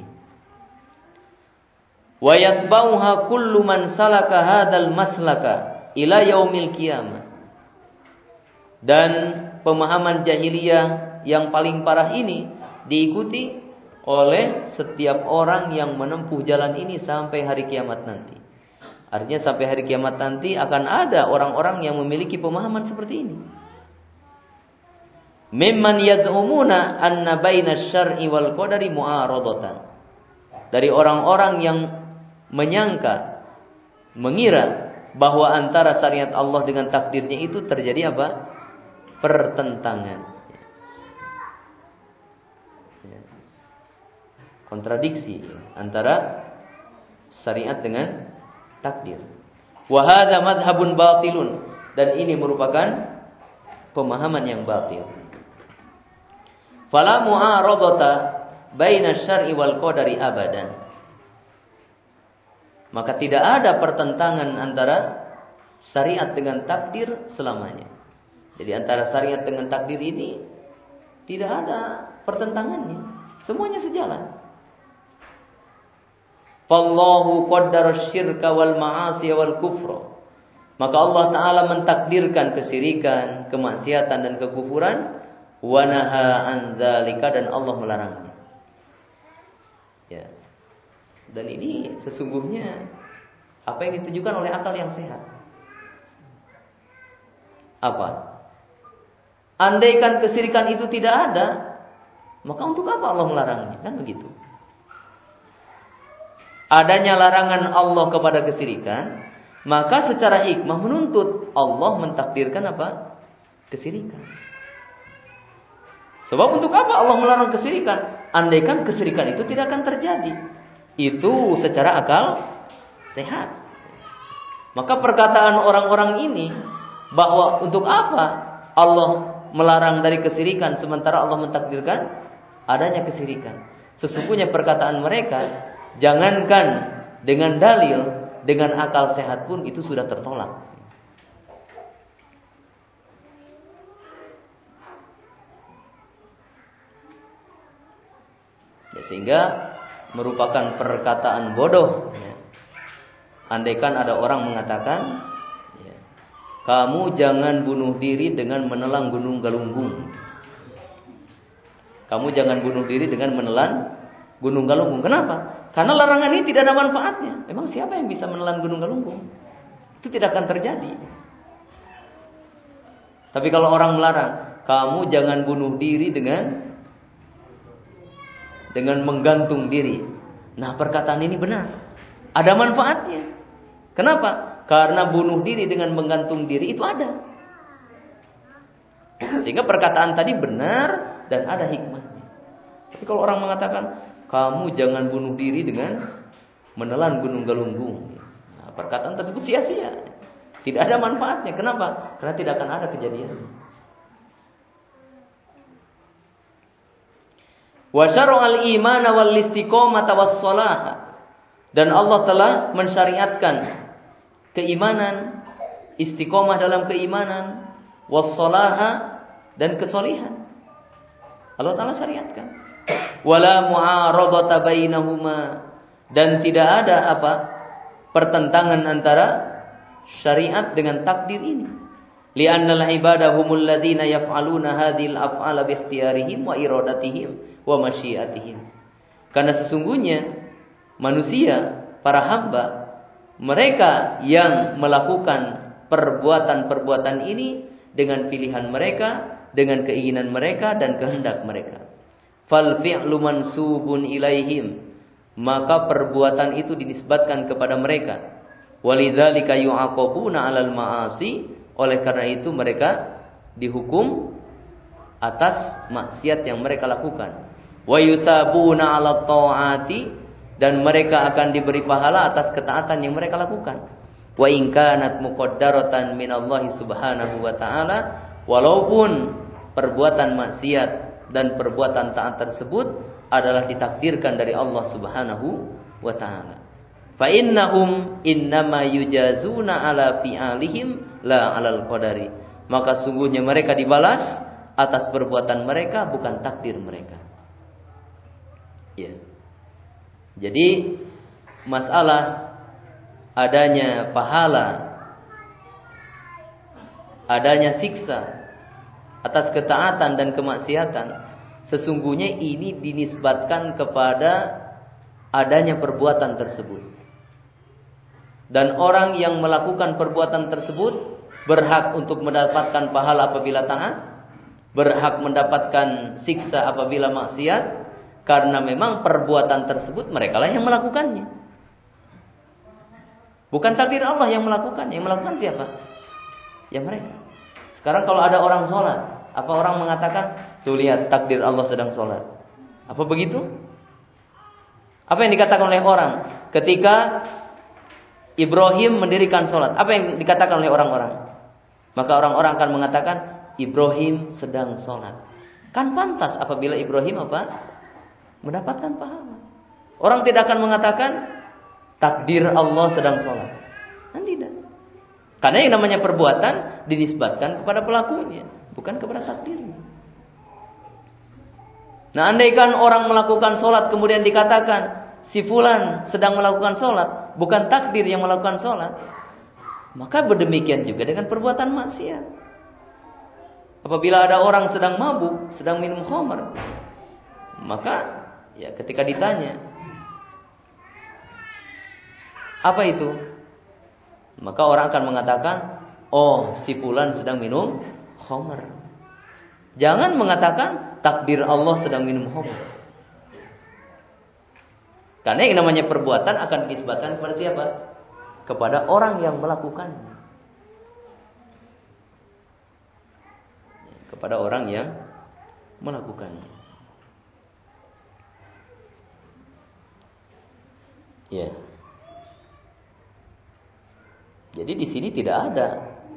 Wa yatba'uha kullu man salaka hadzal maslaka ila yaumil qiyamah. Dan pemahaman jahiliyah yang paling parah ini diikuti oleh setiap orang yang menempuh jalan ini sampai hari kiamat nanti. Artinya sampai hari kiamat nanti akan ada orang-orang yang memiliki pemahaman seperti ini. Mimman yaz'umuna anna baina syar'i wal qadari mu'aradatan. Dari orang-orang yang menyangka, mengira bahwa antara syariat Allah dengan takdirnya itu terjadi apa? Pertentangan. Kontradiksi antara syariat dengan takdir. Wa hadza madhhabun batilun, dan ini merupakan pemahaman yang batil. Fala mu'aradata baina syar'i wal qadari abadan. Maka tidak ada pertentangan antara syariat dengan takdir selamanya. Jadi antara syariat dengan takdir ini tidak ada pertentangannya. Semuanya sejalan. Fallahu qaddara syirka wal ma'asi wal kufra. Maka Allah Ta'ala mentakdirkan kesyirikan, kemaksiatan dan kekufuran. Wa naha an dzalika, dan Allah melarangnya. Ya. Dan ini sesungguhnya apa yang ditunjukkan oleh akal yang sehat. Apa? Andaikan kesyirikan itu tidak ada, maka untuk apa Allah melarangnya? Kan begitu. Adanya larangan Allah kepada kesyirikan, maka secara hikmah menuntut Allah mentakdirkan apa? Kesyirikan. Sebab untuk apa Allah melarang kesyirikan? Andaikan kesyirikan itu tidak akan terjadi. Itu secara akal sehat. Maka perkataan orang-orang ini bahwa untuk apa Allah melarang dari kesyirikan sementara Allah mentakdirkan adanya kesyirikan. Sesungguhnya perkataan mereka, jangankan dengan dalil, dengan akal sehat pun itu sudah tertolak. sehingga merupakan perkataan bodoh. Ya. Andaikan ada orang mengatakan, ya, kamu jangan bunuh diri dengan menelan gunung Galunggung. Kamu jangan bunuh diri dengan menelan gunung Galunggung. Kenapa? Karena larangan ini tidak ada manfaatnya. Emang siapa yang bisa menelan gunung Galunggung? Itu tidak akan terjadi. Tapi kalau orang melarang, kamu jangan bunuh diri dengan dengan menggantung diri. Nah, perkataan ini benar. Ada manfaatnya. Kenapa? Karena bunuh diri dengan menggantung diri itu ada. Sehingga perkataan tadi benar dan ada hikmahnya. Tapi kalau orang mengatakan, kamu jangan bunuh diri dengan menelan gunung Galunggung. Nah, perkataan tersebut sia-sia. Tidak ada manfaatnya. Kenapa? Karena tidak akan ada kejadian. Wa syara'al imana wal istiqomata was shalah. Dan Allah telah mensyariatkan keimanan, istiqomah dalam keimanan, was shalaha dan kesolihan. Allah Ta'ala syariatkan. Wala mu'aradata bainahuma, dan tidak ada apa? Pertentangan antara syariat dengan takdir ini. Li'annal ibadah humul ladzina yaf'aluna hadhil af'ala bi ikhtiyarihim wa iradatihim wa masyiatihim. Karena sesungguhnya manusia, para hamba, mereka yang melakukan perbuatan-perbuatan ini dengan pilihan mereka, dengan keinginan mereka dan kehendak mereka. Fal fi'lu mansubun ilaihim, maka perbuatan itu dinisbatkan kepada mereka. Walidzalika yu'aqabuna 'alal ma'asi, oleh karena itu mereka dihukum atas maksiat yang mereka lakukan. Wa yutabuna 'ala ta'ati, dan mereka akan diberi pahala atas ketaatan yang mereka lakukan. Wa in kanat muqaddaratan minallahi subhanahu wa ta'ala, walaupun perbuatan maksiat dan perbuatan taat tersebut adalah ditakdirkan dari Allah subhanahu wa ta'ala. Fa innahum innama yujazuna ala fi'alihim la 'alal qadari. Maka sungguhnya mereka dibalas atas perbuatan mereka, bukan takdir mereka. Ya. Jadi masalah adanya pahala, adanya siksa atas ketaatan dan kemaksiatan, sesungguhnya ini dinisbatkan kepada adanya perbuatan tersebut. Dan orang yang melakukan perbuatan tersebut berhak untuk mendapatkan pahala apabila taat, berhak mendapatkan siksa apabila maksiat, karena memang perbuatan tersebut mereka lah yang melakukannya. Bukan takdir Allah yang melakukan. Yang melakukan siapa? Ya mereka. Sekarang kalau ada orang sholat, apa orang mengatakan, tuh lihat takdir Allah sedang sholat? Apa begitu? Apa yang dikatakan oleh orang ketika Ibrahim mendirikan sholat? Apa yang dikatakan oleh orang-orang? Maka orang-orang akan mengatakan, Ibrahim sedang sholat. Kan pantas apabila Ibrahim apa? Mendapatkan pahala. Orang tidak akan mengatakan takdir Allah sedang sholat. Kan tidak. Karena yang namanya perbuatan dinisbatkan kepada pelakunya, bukan kepada takdirnya. Nah, andaikan orang melakukan sholat kemudian dikatakan si fulan sedang melakukan sholat, bukan takdir yang melakukan sholat, maka berdemikian juga dengan perbuatan maksiat. Apabila ada orang sedang mabuk, sedang minum khamar, maka ya ketika ditanya, apa itu? Maka orang akan mengatakan, oh si fulan sedang minum khamar. Jangan mengatakan takdir Allah sedang minum khamar. Karena yang namanya perbuatan akan dinisbatkan kepada siapa? Kepada orang yang melakukannya. Kepada orang yang melakukannya. Ya. Jadi di sini tidak ada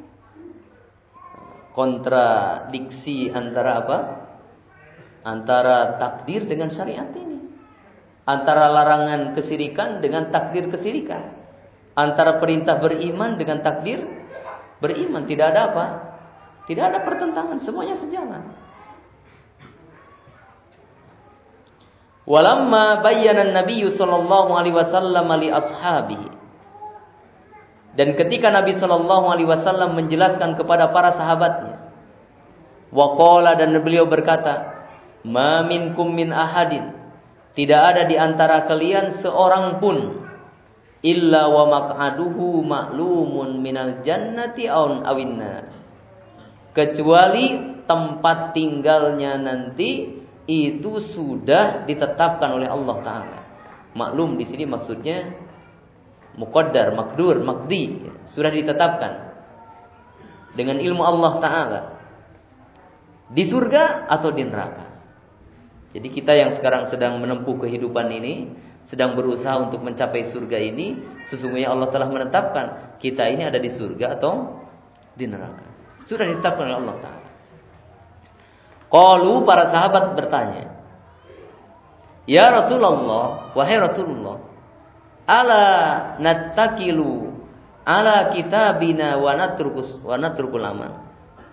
kontradiksi antara apa? Antara takdir dengan syariat ini. Antara larangan kesirikan dengan takdir kesirikan. Antara perintah beriman dengan takdir beriman. Tidak ada apa? Tidak ada pertentangan, semuanya sejalan. Walamma bayyana an-nabiy sallallahu alaihi wasallam li ashabihi. Dan ketika Nabi sallallahu alaihi wasallam menjelaskan kepada para sahabatnya, waqala, dan beliau berkata, ma minkum min ahadin, tidak ada di antara kalian seorang pun, illa wa maq'aduhu ma'lumun minal jannati aw awinna, kecuali tempat tinggalnya nanti itu sudah ditetapkan oleh Allah Ta'ala. Maklum di sini maksudnya muqaddar, makdur, makdi, sudah ditetapkan dengan ilmu Allah Ta'ala, di surga atau di neraka. Jadi kita yang sekarang sedang menempuh kehidupan ini, sedang berusaha untuk mencapai surga ini, sesungguhnya Allah telah menetapkan kita ini ada di surga atau di neraka. Sudah ditetapkan oleh Allah Ta'ala. Qalu, para sahabat bertanya, ya Rasulullah, wahai Rasulullah, ala nattakilu ala kitabina wa natrukus wa natrukul amal.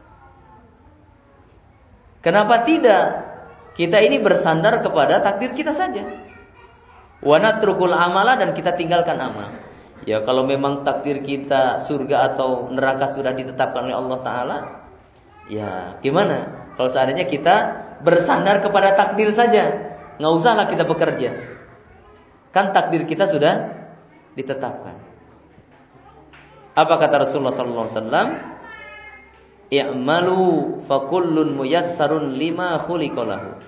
Kenapa tidak kita ini bersandar kepada takdir kita saja? Wa natrukul amala, dan kita tinggalkan amal. Ya, kalau memang takdir kita surga atau neraka sudah ditetapkan oleh Allah Ta'ala, ya gimana kalau seandainya kita bersandar kepada takdir saja, nggak usahlah kita bekerja, kan takdir kita sudah ditetapkan. Apa kata Rasulullah sallallahu alaihi wasallam? I'malu fakullun muyassarun lima khuliqa lahu.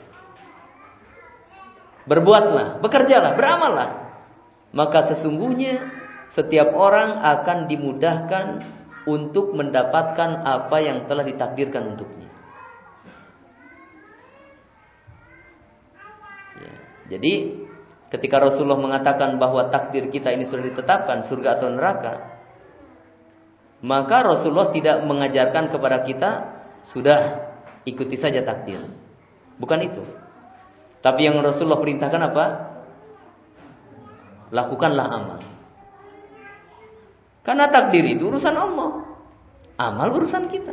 Berbuatlah, bekerjalah, beramallah, maka sesungguhnya setiap orang akan dimudahkan untuk mendapatkan apa yang telah ditakdirkan untuknya. Ya, jadi ketika Rasulullah mengatakan bahwa takdir kita ini sudah ditetapkan, surga atau neraka, maka Rasulullah tidak mengajarkan kepada kita sudah ikuti saja takdir. Bukan itu. Tapi yang Rasulullah perintahkan apa? Lakukanlah amal. Karena takdir itu urusan Allah, amal urusan kita.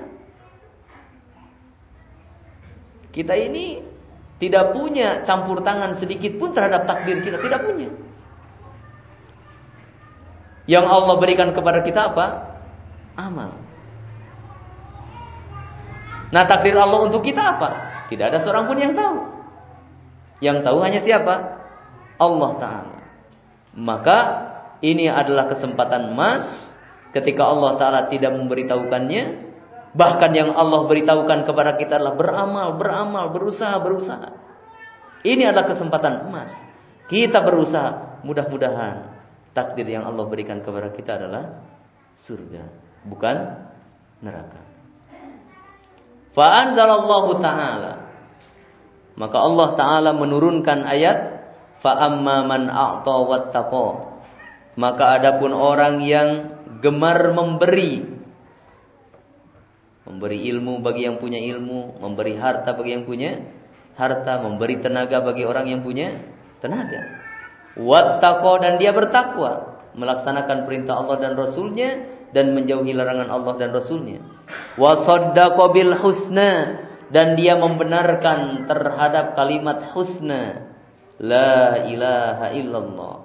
Kita ini tidak punya campur tangan sedikit pun terhadap takdir kita, tidak punya. Yang Allah berikan kepada kita apa? Amal. Nah, takdir Allah untuk kita apa? Tidak ada seorang pun yang tahu. Yang tahu hanya siapa? Allah Ta'ala. Maka ini adalah kesempatan emas ketika Allah Ta'ala tidak memberitahukannya. Bahkan yang Allah beritahukan kepada kita adalah beramal, beramal, berusaha, berusaha. Ini adalah kesempatan emas. Kita berusaha, mudah-mudahan takdir yang Allah berikan kepada kita adalah surga, bukan neraka. Fa'anzalallahu ta'ala, maka Allah Ta'ala menurunkan ayat, fa'amma man a'ta wattaqa, maka adapun orang yang gemar memberi, memberi ilmu bagi yang punya ilmu, memberi harta bagi yang punya harta, memberi tenaga bagi orang yang punya tenaga, wattaqa, dan dia bertakwa, melaksanakan perintah Allah dan Rasulnya, dan menjauhi larangan Allah dan Rasulnya, wasaddaqa bil husna, dan dia membenarkan terhadap kalimat husna, la ilaha illallah.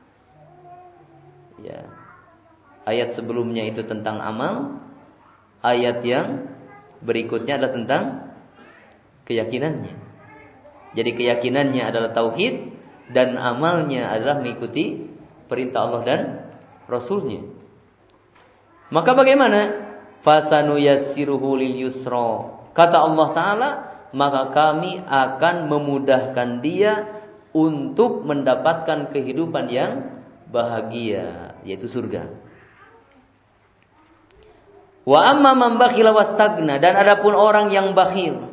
Ya. Ayat sebelumnya itu tentang amal, ayat yang berikutnya adalah tentang keyakinannya. Jadi keyakinannya adalah tauhid, dan amalnya adalah mengikuti perintah Allah dan Rasulnya. Maka bagaimana? Fasanuyassiruhu lil yusra. Kata Allah Ta'ala, maka kami akan memudahkan dia untuk mendapatkan kehidupan yang bahagia, yaitu surga. Wa amma man bakhila wastagna, dan adapun orang yang bakhil,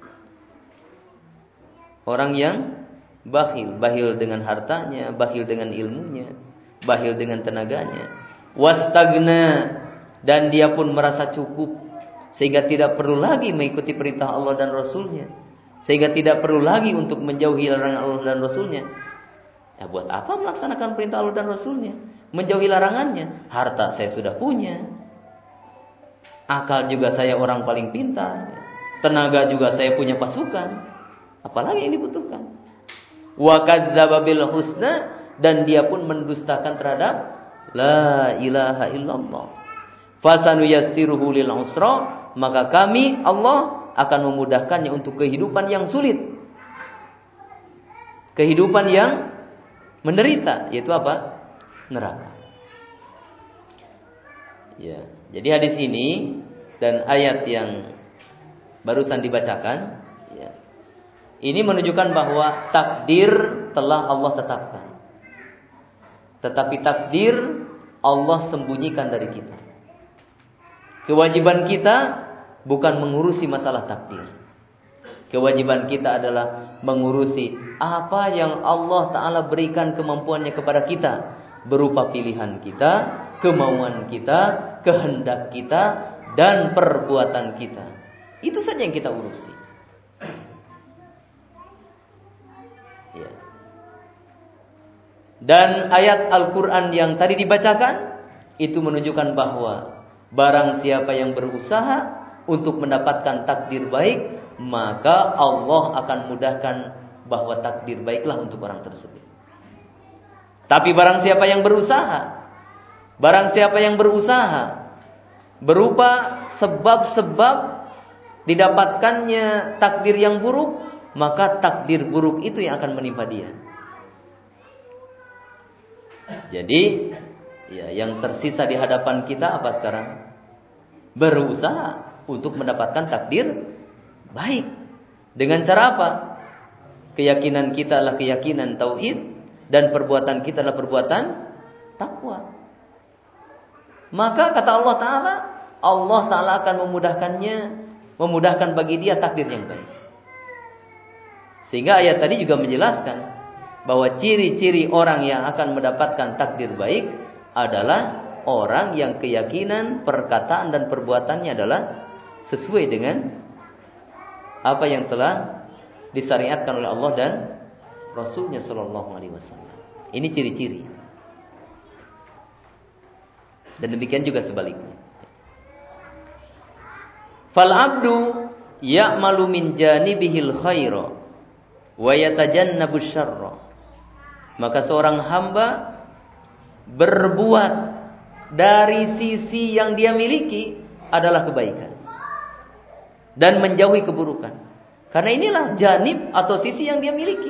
orang yang bakhil, bakhil dengan hartanya, bakhil dengan ilmunya, bakhil dengan tenaganya, wastagna, dan dia pun merasa cukup, sehingga tidak perlu lagi mengikuti perintah Allah dan Rasulnya, sehingga tidak perlu lagi untuk menjauhi larangan Allah dan Rasulnya. Ya, buat apa melaksanakan perintah Allah dan Rasulnya, menjauhi larangannya? Harta saya sudah punya, akal juga saya orang paling pintar, tenaga juga saya punya pasukan, apalagi yang dibutuhkan? Wa kadzdzaba bil husna, dan dia pun mendustakan terhadap la ilaha illallah. Fasanuyassiruhu lil usra, maka kami Allah akan memudahkannya untuk kehidupan yang sulit. Kehidupan yang menderita, yaitu apa? Neraka. Ya, jadi hadis ini dan ayat yang barusan dibacakan, ya, ini menunjukkan bahwa takdir telah Allah tetapkan. Tetapi takdir Allah sembunyikan dari kita. Kewajiban kita bukan mengurusi masalah takdir. Kewajiban kita adalah mengurusi apa yang Allah Ta'ala berikan kemampuannya kepada kita, berupa pilihan kita, kemauan kita, kehendak kita, dan perbuatan kita. Itu saja yang kita urusi. Ya. Dan ayat Al-Quran yang tadi dibacakan itu menunjukkan bahwa barang siapa yang berusaha untuk mendapatkan takdir baik, maka Allah akan mudahkan bahwa takdir baiklah untuk orang tersebut. Tapi barang siapa yang berusaha, barang siapa yang berusaha berupa sebab-sebab didapatkannya takdir yang buruk, maka takdir buruk itu yang akan menimpa dia. Jadi, ya, yang tersisa di hadapan kita apa sekarang? Berusaha untuk mendapatkan takdir baik. Dengan cara apa? Keyakinan kita adalah keyakinan tauhid, dan perbuatan kita adalah perbuatan takwa. Maka kata Allah Ta'ala, Allah Ta'ala akan memudahkannya, memudahkan bagi dia takdir yang baik. Sehingga ayat tadi juga menjelaskan bahwa ciri-ciri orang yang akan mendapatkan takdir baik adalah orang yang keyakinan, perkataan, dan perbuatannya adalah sesuai dengan apa yang telah disyariatkan oleh Allah dan Rasulnya Shallallahu Alaihi Wasallam. Ini ciri-ciri. Dan demikian juga sebaliknya. Fal abdu ya'malu min janibihil khaira wa yatajannabu syarra. Maka seorang hamba berbuat dari sisi yang dia miliki adalah kebaikan dan menjauhi keburukan. Karena inilah janib atau sisi yang dia miliki.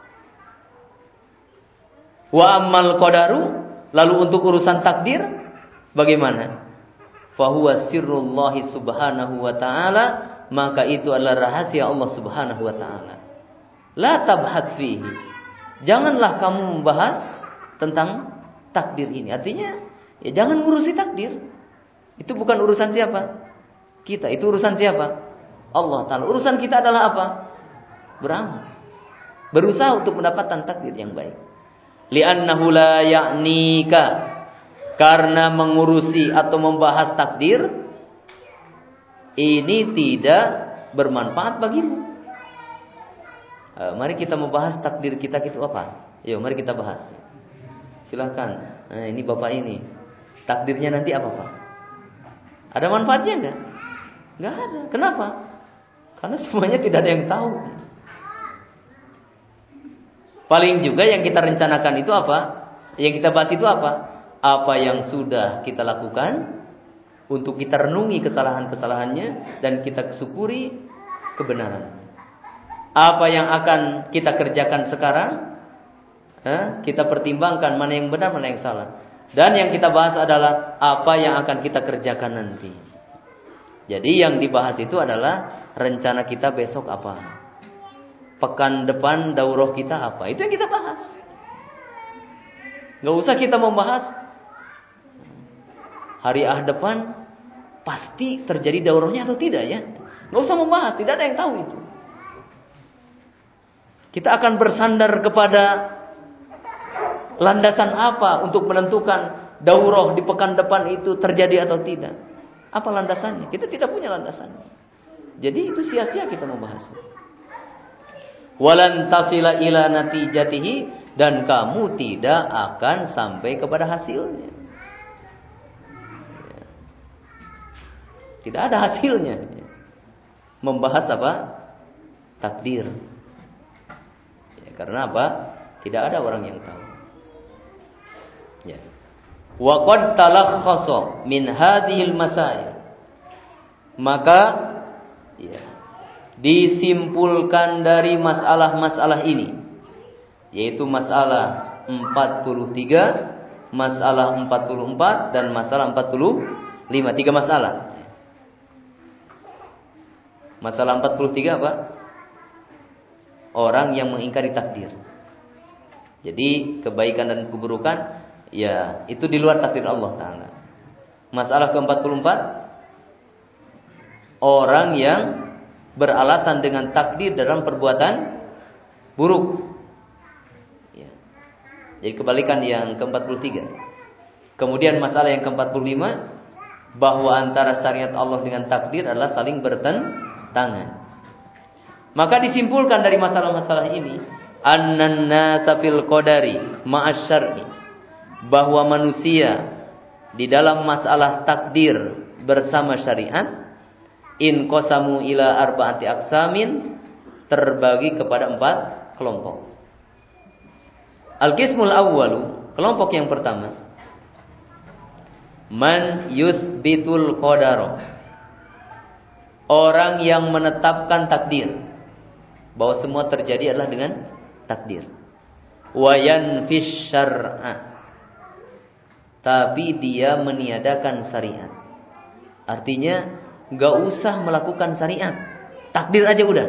Wa ammal qadaru, lalu untuk urusan takdir bagaimana? Fahuwa sirrullahi subhanahu wa ta'ala, maka itu adalah rahasia Allah subhanahu wa ta'ala. La tabhad fihi, janganlah kamu membahas tentang takdir ini. Artinya, ya jangan ngurusi takdir. Itu bukan urusan siapa? Kita. Itu urusan siapa? Allah Ta'ala. Urusan kita adalah apa? Beramal, berusaha untuk mendapatkan takdir yang baik. Li'annahu la ya'nika, karena mengurusi atau membahas takdir ini tidak bermanfaat bagimu. Uh, mari kita membahas takdir kita itu apa? Yuk, mari kita bahas. Silahkan. Nah, ini bapak ini, takdirnya nanti apa pak? Ada manfaatnya enggak? Enggak ada. Kenapa? Karena semuanya tidak ada yang tahu. Paling juga yang kita rencanakan itu apa? Yang kita bahas itu apa? Apa yang sudah kita lakukan, untuk kita renungi kesalahan-kesalahannya dan kita syukuri kebenaran. Apa yang akan kita kerjakan sekarang, eh, kita pertimbangkan mana yang benar, mana yang salah. Dan yang kita bahas adalah apa yang akan kita kerjakan nanti. Jadi yang dibahas itu adalah rencana kita besok apa, pekan depan daurah kita apa. Itu yang kita bahas. Gak usah kita membahas hari ah depan pasti terjadi daurahnya atau tidak ya. Gak usah membahas, tidak ada yang tahu itu. Kita akan bersandar kepada landasan apa untuk menentukan daurah di pekan depan itu terjadi atau tidak. Apa landasannya? Kita tidak punya landasannya. Jadi itu sia-sia kita membahasnya. Walan tasila ila natijatihi, dan kamu tidak akan sampai kepada hasilnya. Tidak ada hasilnya. Membahas apa? Takdir. Karena apa? Tidak ada orang yang tahu. Ya. Wa qad talakhasa min hadhil masail. Maka ya, disimpulkan dari masalah-masalah ini, yaitu masalah empat puluh tiga, masalah empat puluh empat dan masalah empat puluh lima. Tiga masalah. Masalah empat puluh tiga apa? Orang yang mengingkari takdir. Jadi kebaikan dan keburukan ya itu di luar takdir Allah Ta'ala. Masalah ke empat puluh empat, orang yang beralasan dengan takdir dalam perbuatan buruk. Ya. Jadi kebalikan yang ke empat puluh tiga. Kemudian masalah yang ke empat puluh lima, bahwa antara syariat Allah dengan takdir adalah saling bertentangan. Maka disimpulkan dari masalah-masalah ini, annan nasa fil qadari ma'asy syar'i, bahwa manusia di dalam masalah takdir bersama syariat, in qasamu ila arba'ati aqsamin, terbagi kepada empat kelompok. Al-qismul awwalu, kelompok yang pertama, man yuthbitul qadara, orang yang menetapkan takdir, bahwa semua terjadi adalah dengan takdir. Wa yanfish syar'a, tapi dia meniadakan syariat. Artinya gak usah melakukan syariat, takdir aja udah.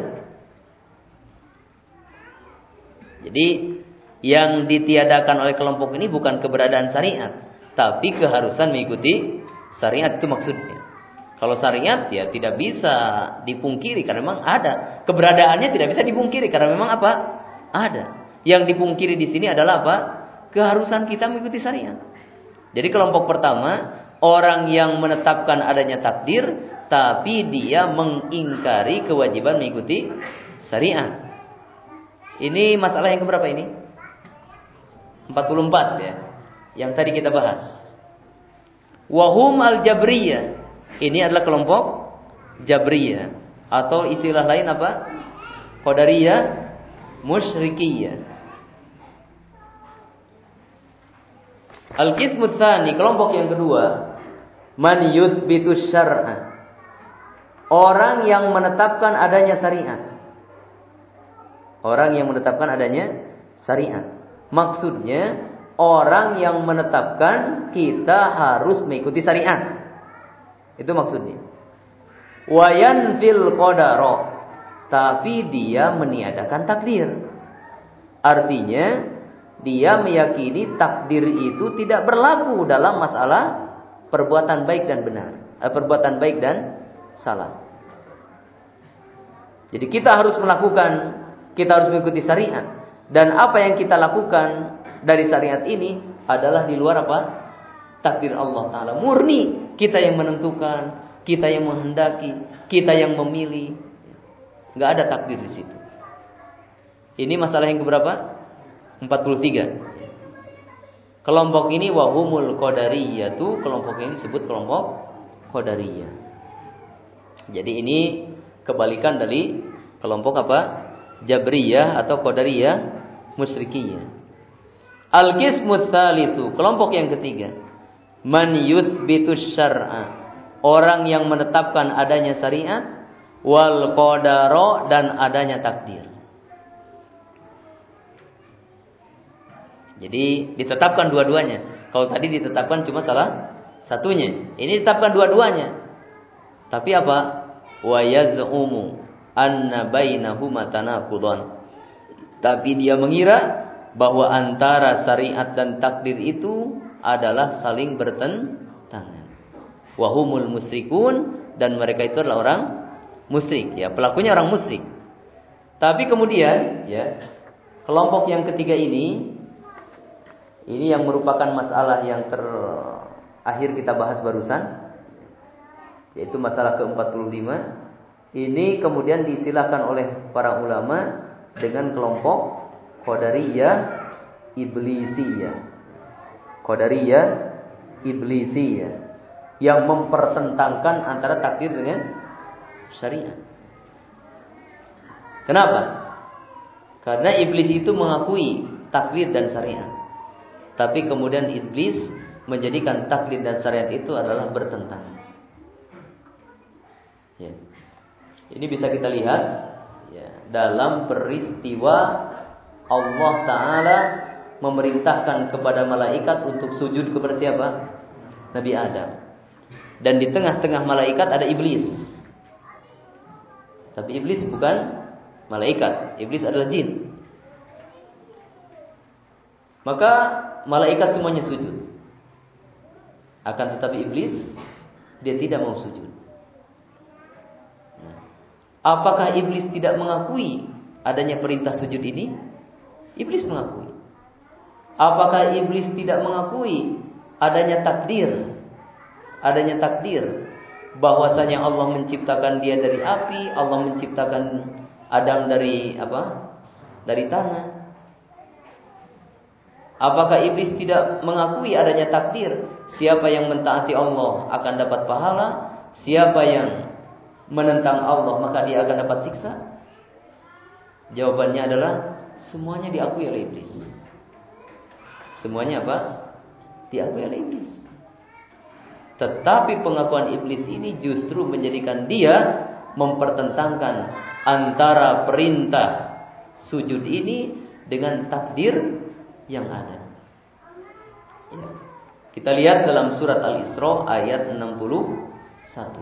Jadi yang ditiadakan oleh kelompok ini bukan keberadaan syariat, tapi keharusan mengikuti syariat, itu maksudnya. Kalau syariat ya tidak bisa dipungkiri karena memang ada. Keberadaannya tidak bisa dipungkiri karena memang apa? Ada. Yang dipungkiri di sini adalah apa? Keharusan kita mengikuti syariat. Jadi kelompok pertama, orang yang menetapkan adanya takdir tapi dia mengingkari kewajiban mengikuti syariat. Ini masalah yang keberapa ini? empat puluh empat ya. Yang tadi kita bahas. Wahum al-jabriyah. Ini adalah kelompok Jabriyah, atau istilah lain apa? Qadariyah, Musyrikiyah. Al-qismu tsani, kelompok yang kedua, man yuthbitu syar'a, orang yang menetapkan adanya syariat. Orang yang menetapkan adanya syariat. Maksudnya orang yang menetapkan kita harus mengikuti syariat. Itu maksudnya. Wayan fil qadara, tapi dia meniadakan takdir. Artinya dia meyakini takdir itu tidak berlaku dalam masalah perbuatan baik dan benar, eh, perbuatan baik dan salah. Jadi kita harus melakukan, kita harus mengikuti syariat, dan apa yang kita lakukan dari syariat ini adalah di luar apa? Takdir Allah Ta'ala. Murni kita yang menentukan, kita yang menghendaki, kita yang memilih. Gak ada takdir di situ. Ini masalah yang keberapa? empat puluh tiga. Kelompok ini wahumul qadariyah, tuh kelompok ini disebut kelompok qadariyah. Jadi ini kebalikan dari kelompok apa? Jabriyah atau qadariyah musyrikiyah. Al-qismu tsalitsu, kelompok yang ketiga, man yuthbitu syar'a, orang yang menetapkan adanya syariat, wal qadara, dan adanya takdir. Jadi ditetapkan dua-duanya. Kalau tadi ditetapkan cuma salah satunya, ini ditetapkan dua-duanya. Tapi apa? Wa yaz'umu anna bainahuma tanaqudan, tapi dia mengira bahwa antara syariat dan takdir itu adalah saling bertentangan. Wahumul musyrikun, dan mereka itu adalah orang musyrik, ya, pelakunya orang musyrik. Tapi kemudian ya, kelompok yang ketiga ini ini yang merupakan masalah yang terakhir kita bahas barusan, yaitu masalah ke empat puluh lima. Ini kemudian diistilahkan oleh para ulama dengan kelompok Qadariyah Iblisiyah. Qadariyah Iblisiyah, yang mempertentangkan antara takdir dengan syariat. Kenapa? Karena iblis itu mengakui taklid dan syariat. Tapi kemudian iblis menjadikan taklid dan syariat itu adalah bertentangan. Ya. Ini bisa kita lihat ya, dalam peristiwa Allah Ta'ala memerintahkan kepada malaikat untuk sujud kepada siapa? Nabi Adam. Dan di tengah-tengah malaikat ada iblis. Tapi iblis bukan malaikat, iblis adalah jin. Maka malaikat semuanya sujud. Akan tetapi iblis dia tidak mau sujud. Apakah iblis tidak mengakui adanya perintah sujud ini? Iblis mengakui. Apakah iblis tidak mengakui adanya takdir? Adanya takdir bahwasanya Allah menciptakan dia dari api, Allah menciptakan Adam dari apa? Dari tanah. Apakah iblis tidak mengakui adanya takdir? Siapa yang mentaati Allah akan dapat pahala, siapa yang menentang Allah maka dia akan dapat siksa? Jawabannya adalah semuanya diakui oleh iblis. Semuanya apa? Diakui oleh iblis. Tetapi pengakuan iblis ini justru menjadikan dia mempertentangkan antara perintah sujud ini dengan takdir yang ada. Ya. Kita lihat dalam surat Al-Isra ayat enam puluh satu.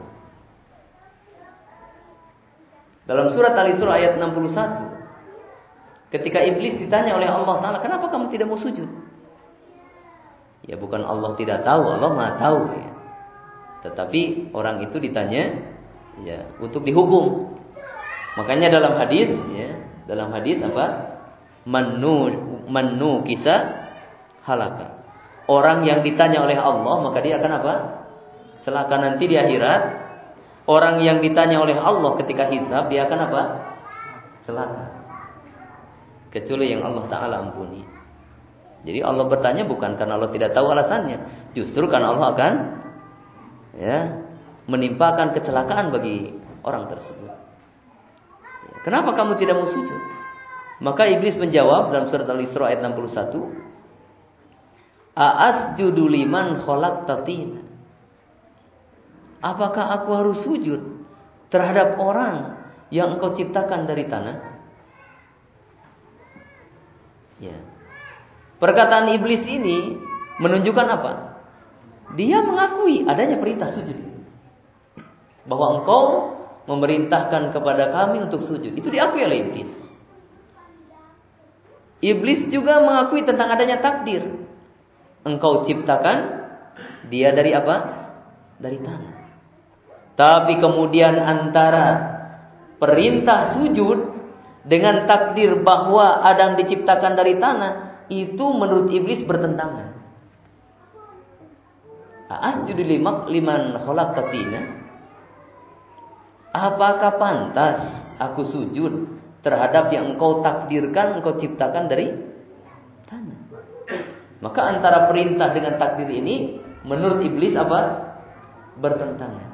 Dalam surat Al-Isra ayat enam puluh satu, ketika iblis ditanya oleh Allah Ta'ala, kenapa kamu tidak mau sujud? Ya bukan Allah tidak tahu, Allah Maha tahu ya. Tetapi orang itu ditanya ya untuk dihukum. Makanya dalam hadis ya, dalam hadis apa? Manu manu kisah halaka. Orang yang ditanya oleh Allah maka dia akan apa? Celaka nanti di akhirat. Orang yang ditanya oleh Allah ketika hisab dia akan apa? Celaka. Kecuali yang Allah Ta'ala ampuni. Jadi Allah bertanya bukan karena Allah tidak tahu alasannya, justru karena Allah akan ya menimpakan kecelakaan bagi orang tersebut. Kenapa kamu tidak mau sujud? Maka iblis menjawab dalam surat Al-Isra ayat enam puluh satu, A'asjudu liman khalaqta tin. Apakah aku harus sujud terhadap orang yang engkau ciptakan dari tanah? Ya. Perkataan iblis ini menunjukkan apa? Dia mengakui adanya perintah sujud. Bahwa engkau memerintahkan kepada kami untuk sujud. Itu diakui oleh iblis. Iblis juga mengakui tentang adanya takdir. Engkau ciptakan dia dari apa? Dari tanah. Tapi kemudian antara perintah sujud dengan takdir bahwa Adam diciptakan dari tanah, itu menurut iblis bertentangan. Asjudu liman khalaqta tina. Apakah pantas aku sujud terhadap yang engkau takdirkan, engkau ciptakan dari tanah? Maka antara perintah dengan takdir ini menurut iblis apa? Bertentangan.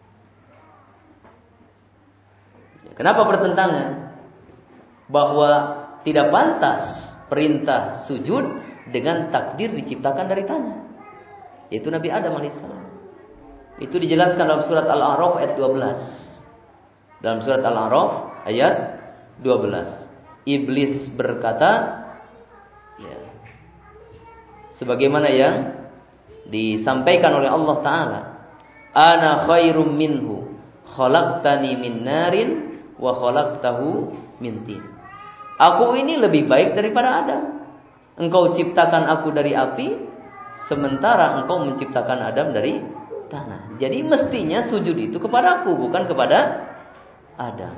Kenapa bertentangan? Bahwa tidak pantas perintah sujud dengan takdir diciptakan dari tanah, yaitu Nabi Adam alaihissalam. Itu dijelaskan dalam surat Al-A'raf ayat dua belas. Dalam surat Al-A'raf ayat dua belas, iblis berkata, ya, sebagaimana yang disampaikan oleh Allah Ta'ala, Ana khairum minhu, khalaqtani min narin wa khalaqtahu min tin. Aku ini lebih baik daripada Adam. Engkau ciptakan aku dari api, sementara engkau menciptakan Adam dari tanah. Jadi mestinya sujud itu kepada aku, bukan kepada Adam.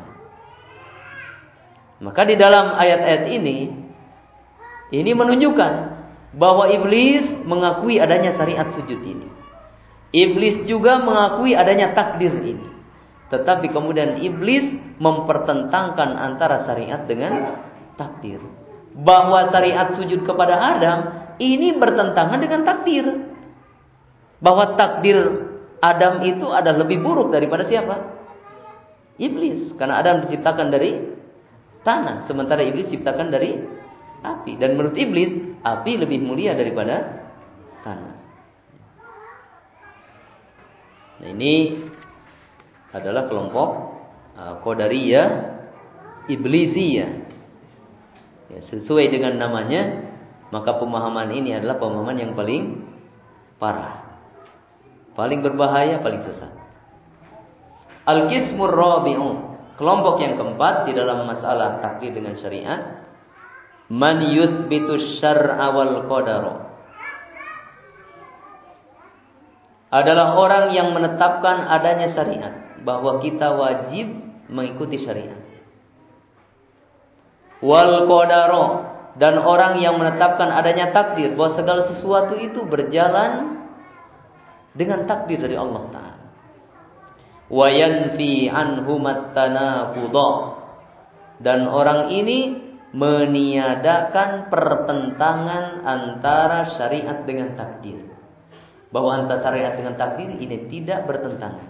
Maka di dalam ayat-ayat ini, ini menunjukkan bahwa iblis mengakui adanya syariat sujud ini. Iblis juga mengakui adanya takdir ini. Tetapi kemudian iblis mempertentangkan antara syariat dengan takdir. Bahwa syariat sujud kepada Adam ini bertentangan dengan takdir. Bahwa takdir Adam itu ada lebih buruk daripada siapa? Iblis. Karena Adam diciptakan dari tanah, sementara iblis diciptakan dari api. Dan menurut iblis, api lebih mulia daripada tanah. Nah, ini adalah kelompok uh, Qadariyah Iblisiyah. Ya, sesuai dengan namanya, maka pemahaman ini adalah pemahaman yang paling parah, paling berbahaya, paling sesat. Al-Qismur Rabi'u, kelompok yang keempat di dalam masalah takdir dengan syariat, man yuthbitu syar'a wal qadara, adalah orang yang menetapkan adanya syariat, bahwa kita wajib mengikuti syariat. Wal qadara, dan orang yang menetapkan adanya takdir, bahwa segala sesuatu itu berjalan dengan takdir dari Allah Ta'ala. Wa yanfi anhumat tanaqudha, dan orang ini meniadakan pertentangan antara syariat dengan takdir, bahwa antara syariat dengan takdir ini tidak bertentangan.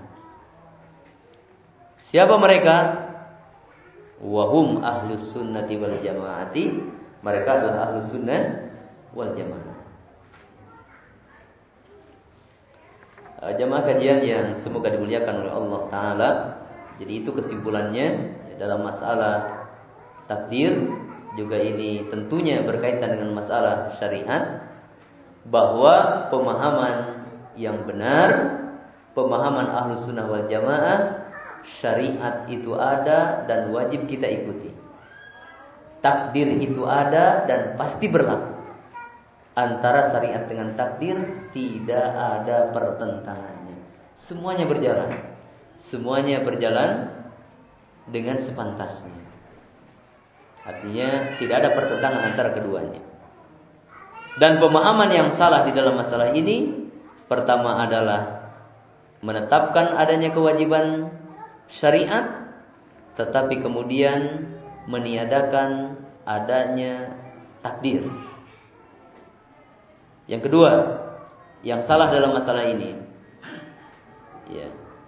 Siapa mereka? Wahum ahlus sunnati wal jamaati, mereka adalah ahlus sunnah wal jamaah. Jamaah kajian yang semoga dimuliakan oleh Allah Ta'ala. Jadi itu kesimpulannya dalam masalah takdir. Juga ini tentunya berkaitan dengan masalah syariat, bahwa pemahaman yang benar, pemahaman ahlus sunnah wal jamaah, syariat itu ada dan wajib kita ikuti. Takdir itu ada dan pasti berlaku. Antara syariat dengan takdir tidak ada pertentangannya. Semuanya berjalan. Semuanya berjalan dengan sepantasnya. Artinya tidak ada pertentangan antara keduanya. Dan pemahaman yang salah di dalam masalah ini, pertama adalah menetapkan adanya kewajiban syariat, tetapi kemudian meniadakan adanya takdir. Yang kedua, yang salah dalam masalah ini, ya,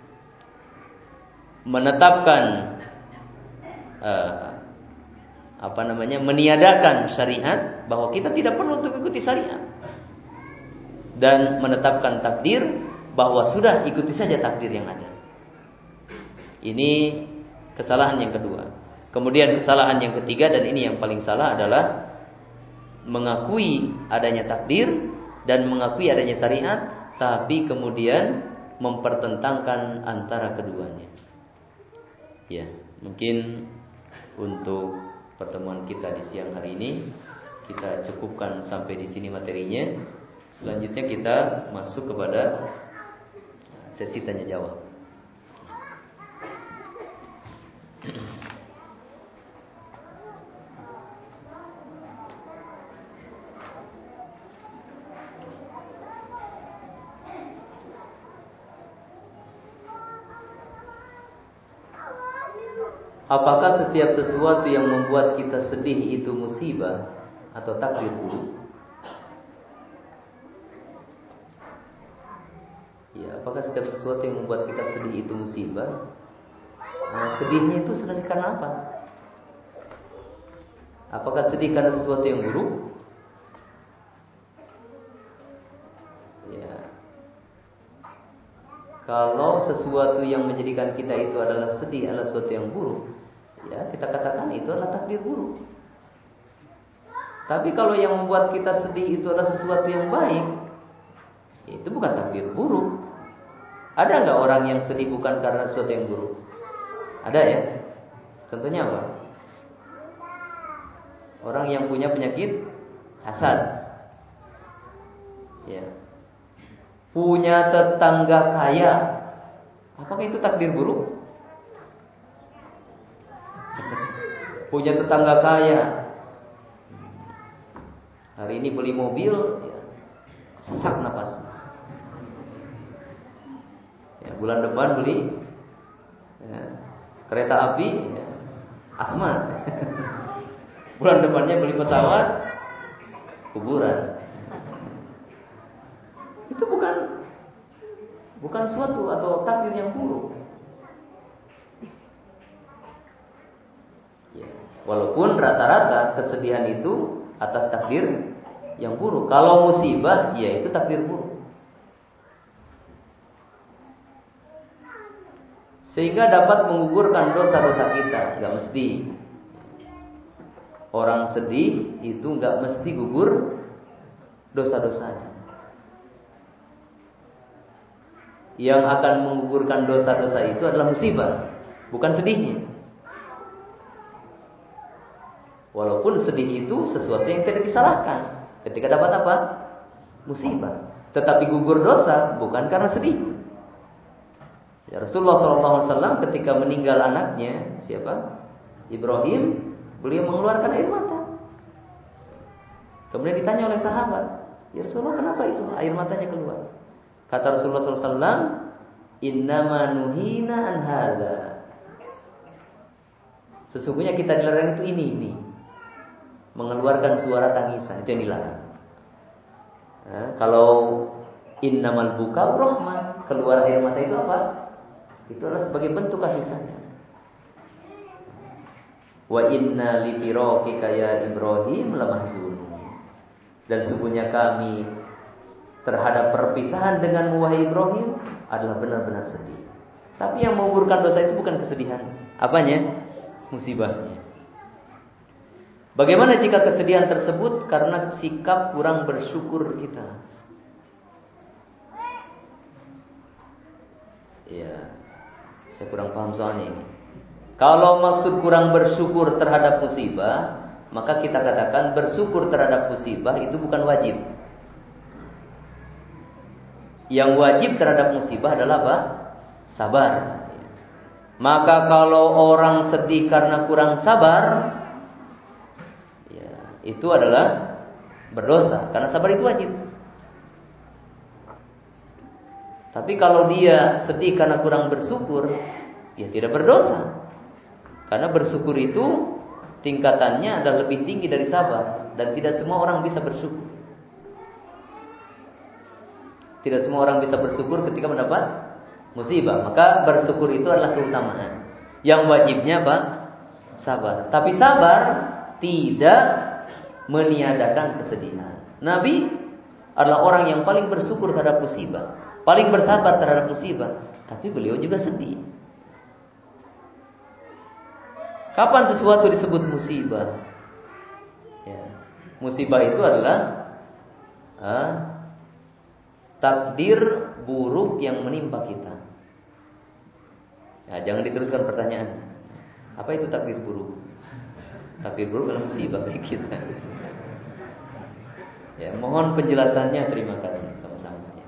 menetapkan uh, apa namanya, meniadakan syariat, bahwa kita tidak perlu untuk ikuti syariat, dan menetapkan takdir, bahwa sudah ikuti saja takdir yang ada. Ini kesalahan yang kedua. Kemudian kesalahan yang ketiga, dan ini yang paling salah, adalah mengakui adanya takdir dan mengakui adanya syariat, tapi kemudian mempertentangkan antara keduanya. Ya, mungkin untuk pertemuan kita di siang hari ini kita cukupkan sampai di sini materinya. Selanjutnya kita masuk kepada sesi tanya jawab. Apakah setiap sesuatu yang membuat kita sedih itu musibah atau takdir buruk? Ya, apakah setiap sesuatu yang membuat kita sedih itu musibah? Nah, sedihnya itu sebenarnya karena apa? Apakah sedih karena sesuatu yang buruk? Ya. Kalau sesuatu yang menjadikan kita itu adalah sedih adalah sesuatu yang buruk, ya kita katakan itu adalah takdir buruk. Tapi kalau yang membuat kita sedih itu adalah sesuatu yang baik, itu bukan takdir buruk. Ada nggak orang yang sedih bukan karena sesuatu yang buruk? Ada ya? Contohnya apa? Orang yang punya penyakit hasad, ya, punya tetangga kaya, apakah itu takdir buruk? Punya tetangga kaya, hari ini beli mobil, ya, sesak napas. Ya, bulan depan beli, ya, kereta api, ya, asma. Bulan depannya beli pesawat, kuburan. Itu bukan bukan suatu atau takdir yang buruk. Ya. Walaupun rata-rata kesedihan itu atas takdir yang buruk. Kalau musibah, ya itu takdir buruk. Sehingga dapat menggugurkan dosa-dosa kita. Gak mesti. Orang sedih itu gak mesti gugur dosa-dosanya. Yang akan menggugurkan dosa-dosa itu adalah musibah, bukan sedihnya. Walaupun sedih itu sesuatu yang tidak disalahkan ketika dapat apa? Musibah. Tetapi gugur dosa bukan karena sedih. Ya, Rasulullah shallallahu alaihi wasallam ketika meninggal anaknya, siapa? Ibrahim, beliau mengeluarkan air mata. Kemudian ditanya oleh sahabat, ya Rasulullah, kenapa itu air matanya keluar? Kata Rasulullah shallallahu alaihi wasallam, innama nuhina an hadza. Sesungguhnya kita dilarang itu ini ini. Mengeluarkan suara tangisan, itu yang dilarang. Nah, kalau innamal buka'u rahmah, keluar air mata itu apa? Itu adalah sebagai bentuk kasih sayang. Wa inna li firaqika ya Ibrahim lamahzun. Dan sesungguhnya kami terhadap perpisahan dengan wahai Ibrahim adalah benar-benar sedih. Tapi yang menggugurkan dosa itu bukan kesedihan. Apanya? Musibahnya. Bagaimana jika kesedihan tersebut karena sikap kurang bersyukur kita? Ya, saya kurang paham soalnya ini. Kalau maksud kurang bersyukur terhadap musibah, maka kita katakan bersyukur terhadap musibah itu bukan wajib. Yang wajib terhadap musibah adalah apa? Sabar. Maka kalau orang sedih karena kurang sabar, itu adalah berdosa, karena sabar itu wajib. Tapi kalau dia sedih karena kurang bersyukur, ya tidak berdosa. Karena bersyukur itu tingkatannya adalah lebih tinggi dari sabar, dan tidak semua orang bisa bersyukur. Tidak semua orang bisa bersyukur ketika mendapat musibah. Maka bersyukur itu adalah keutamaan. Yang wajibnya apa? Sabar. Tapi sabar tidak meniadakan kesedihan. Nabi adalah orang yang paling bersyukur terhadap musibah, paling bersabar terhadap musibah, tapi beliau juga sedih. Kapan sesuatu disebut musibah? Ya, musibah itu adalah ah, takdir buruk yang menimpa kita. Ya, jangan diteruskan pertanyaan. Apa itu takdir buruk? Takdir buruk adalah musibah bagi kita. Ya, mohon penjelasannya, terima kasih sama-sama. Ya.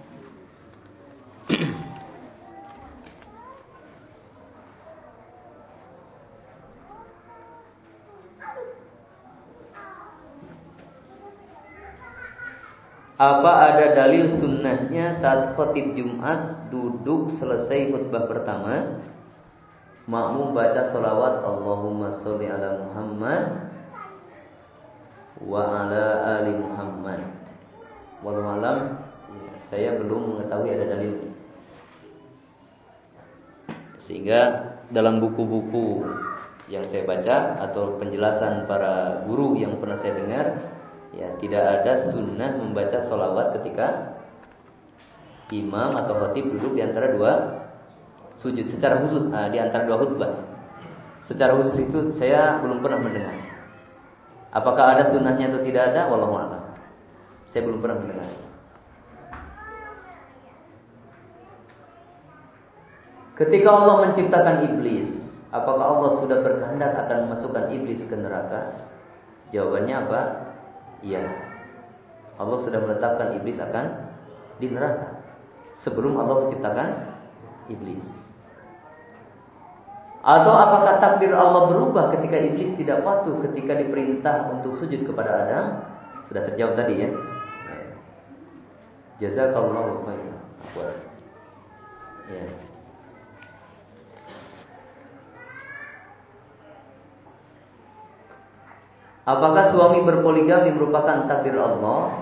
Apa ada dalil sunnahnya saat khatib Jumat duduk selesai khutbah pertama, makmum baca salawat Allahumma sholli ala Muhammad wa ala ali Muhammad. Wallahu alam, ya, saya belum mengetahui ada dalil. Sehingga dalam buku-buku yang saya baca atau penjelasan para guru yang pernah saya dengar, ya tidak ada sunnah membaca salawat ketika imam atau khatib duduk di antara dua sujud secara khusus, ah, di antara dua khutbah. Secara khusus itu saya belum pernah mendengar. Apakah ada sunnahnya atau tidak ada? Wallahu a'lam. Saya belum pernah mendengar. Ketika Allah menciptakan iblis, apakah Allah sudah berkehendak akan memasukkan iblis ke neraka? Jawabannya apa? Iya. Allah sudah menetapkan iblis akan di neraka sebelum Allah menciptakan iblis. Atau apakah takdir Allah berubah ketika iblis tidak patuh ketika diperintah untuk sujud kepada Adam? Sudah terjawab tadi ya. Jazakallahu khairan. Ya. Apakah suami berpoligami merupakan takdir Allah?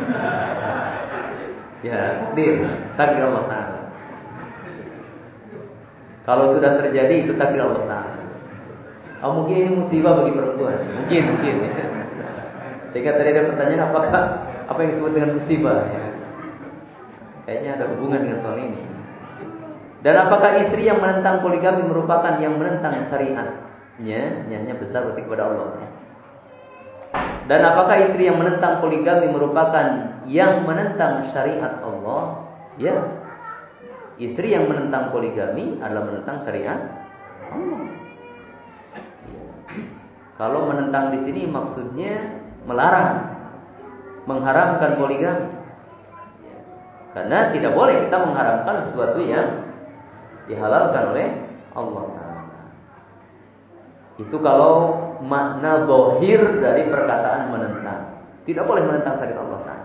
Ya, takdir, takdir Allah Ta'ala. Kalau sudah terjadi itu takdir Allah Ta'ala. Oh, mungkin ini musibah bagi perempuan. Mungkin, mungkin. Sehingga tadi ada pertanyaan apakah apa yang disebut dengan musibah? Ya. Kayaknya ada hubungan dengan soal ini. Dan apakah istri yang menentang poligami merupakan yang menentang syariatnya? Nyanya besar berarti kepada Allah. Ya. Dan apakah istri yang menentang poligami merupakan yang menentang syariat Allah? Ya. Istri yang menentang poligami adalah menentang syariat Allah. Ya. Kalau menentang di sini maksudnya melarang, mengharamkan poligami. Ya. Karena tidak boleh kita mengharamkan sesuatu yang dihalalkan oleh Allah Ta'ala. Itu kalau makna zahir dari perkataan menentang. Tidak boleh menentang syariat Allah Ta'ala.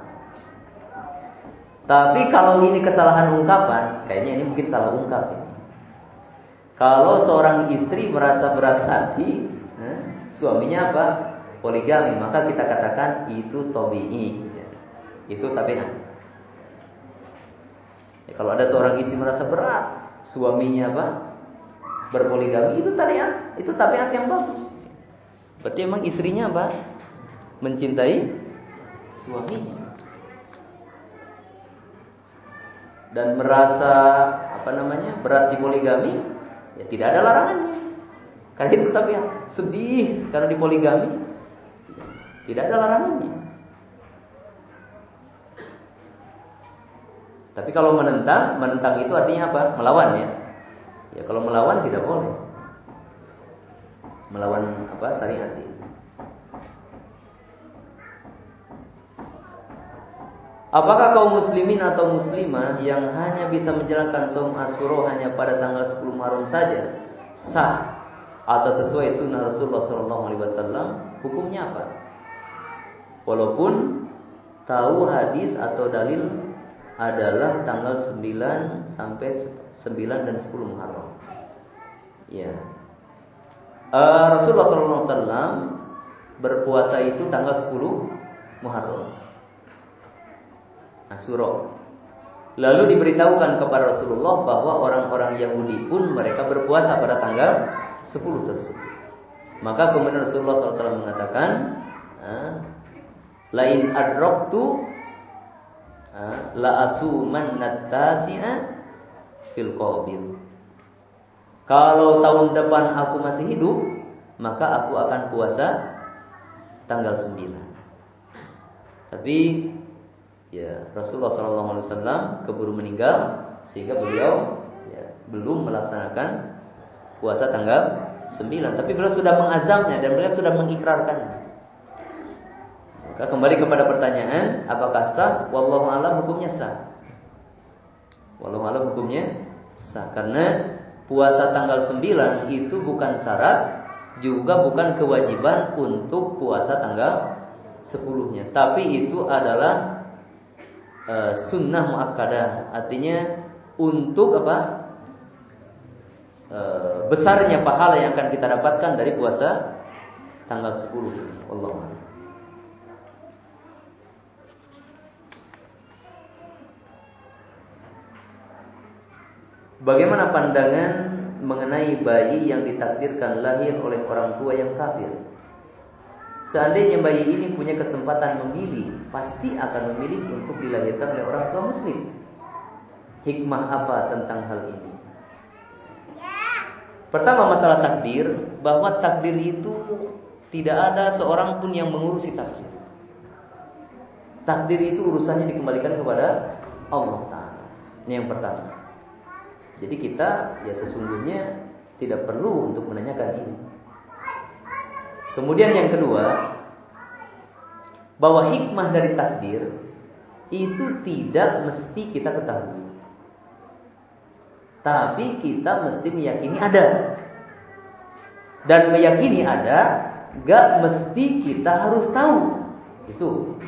Tapi kalau ini kesalahan ungkapan, kayaknya ini mungkin salah ungkap ini. Kalau seorang istri merasa berat hati, eh, suaminya apa? Poligami, maka kita katakan itu tabi'i. Ya. Itu tabiat. Ya, kalau ada seorang istri merasa berat, suaminya apa? Berpoligami, itu tabiat, itu tabiat yang bagus. Berarti emang istrinya apa? Mencintai suaminya. Dan merasa apa namanya? Berat di poligami, ya tidak ada larangannya. Karena itu tabiat. Sedih karena di poligami, tidak ada larangannya. Tapi kalau menentang, menentang itu artinya apa? Melawan ya. Ya kalau melawan tidak boleh. Melawan apa? Syariat ini. Apakah kaum muslimin atau muslimah yang hanya bisa menjalankan saum Asyura hanya pada tanggal sepuluh Muharram saja sah atau sesuai sunnah Rasulullah shallallahu alaihi wasallam? Hukumnya apa? Walaupun tahu hadis atau dalil adalah tanggal sembilan sampai sembilan dan sepuluh Muharram. Ya. Uh, Rasulullah shallallahu alaihi wasallam berpuasa itu tanggal sepuluh Muharram. Asyura. Lalu diberitahukan kepada Rasulullah bahwa orang-orang Yahudi pun mereka berpuasa pada tanggal sepuluh tersebut. Maka kemudian Rasulullah shallallahu alaihi wasallam mengatakan, lain adraktu la asuman natasi'a fil qabil. Kalau tahun depan aku masih hidup, maka aku akan puasa tanggal sembilan. Tapi ya Rasulullah shallallahu alaihi wasallam keburu meninggal sehingga beliau ya, belum melaksanakan puasa tanggal sembilan. Tapi beliau sudah mengazamnya dan beliau sudah mengikrarkannya. Maka kembali kepada pertanyaan, apakah sah? Wallahu a'lam, hukumnya sah. Wallahu a'lam, hukumnya sah. Karena puasa tanggal sembilan itu bukan syarat, juga bukan kewajiban untuk puasa tanggal sepuluhnya. Tapi itu adalah Uh, sunnah muakkadah, artinya untuk apa? Uh, besarnya pahala yang akan kita dapatkan dari puasa tanggal sepuluh. Allah. Bagaimana pandangan mengenai bayi yang ditakdirkan lahir oleh orang tua yang kafir? Seandainya bayi ini punya kesempatan memilih, pasti akan memilih untuk dilahirkan oleh orang tua muslim. Hikmah apa tentang hal ini? Pertama, masalah takdir, bahwa takdir itu tidak ada seorang pun yang mengurusi takdir. Takdir itu urusannya dikembalikan kepada Allah Ta'ala. Ini yang pertama. Jadi kita ya sesungguhnya tidak perlu untuk menanyakan ini. Kemudian yang kedua, bahwa hikmah dari takdir itu tidak mesti kita ketahui. Tapi kita mesti meyakini ada. Dan meyakini ada, gak mesti kita harus tahu. Itu.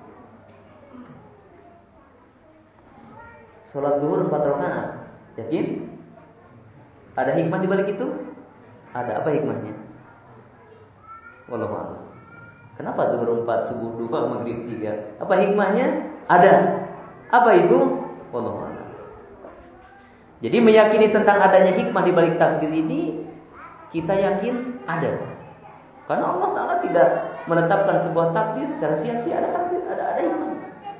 Salat zuhur empat rakaat, yakin? Ada hikmah di balik itu? Ada, apa hikmahnya? Wallahu a'lam. Kenapa zuhur empat, subuh dua, maghrib tiga? Apa hikmahnya? Ada. Apa itu? Wallahu a'lam. Jadi meyakini tentang adanya hikmah di balik takdir ini, kita yakin ada. Karena Allah Ta'ala tidak menetapkan sebuah takdir secara sia-sia, ada takdir, ada ada hikmah.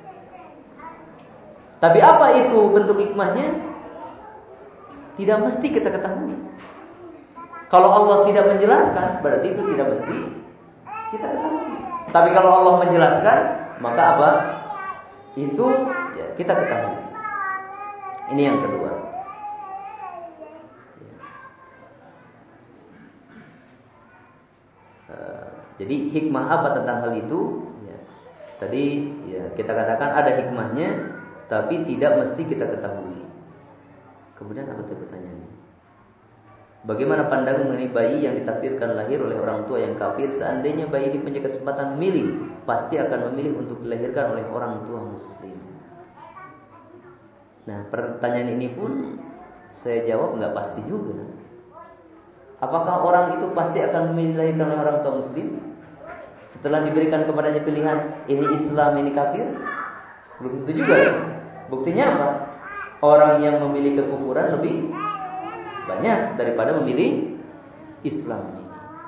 Tapi apa itu bentuk hikmahnya? Tidak mesti kita ketahui. Kalau Allah tidak menjelaskan, berarti itu tidak mesti kita ketahui. Tapi kalau Allah menjelaskan, maka apa? Itu ya, kita ketahui. Ini yang kedua. Uh, jadi hikmah apa tentang hal itu? Ya, tadi ya kita katakan ada hikmahnya, tapi tidak mesti kita ketahui. Kemudian apa tuh pertanyaannya? Bagaimana pandangan mengenai bayi yang ditakdirkan lahir oleh orang tua yang kafir? Seandainya bayi ini punya kesempatan memilih, pasti akan memilih untuk dilahirkan oleh orang tua muslim. Nah, pertanyaan ini pun saya jawab nggak pasti juga. Apakah orang itu pasti akan memilih dilahirkan oleh orang tua muslim? Setelah diberikan kepadanya pilihan, ini Islam, ini kafir? Belum tentu juga ya. Buktinya apa? Orang yang memilih kekufuran lebih banyak daripada memilih Islam ini.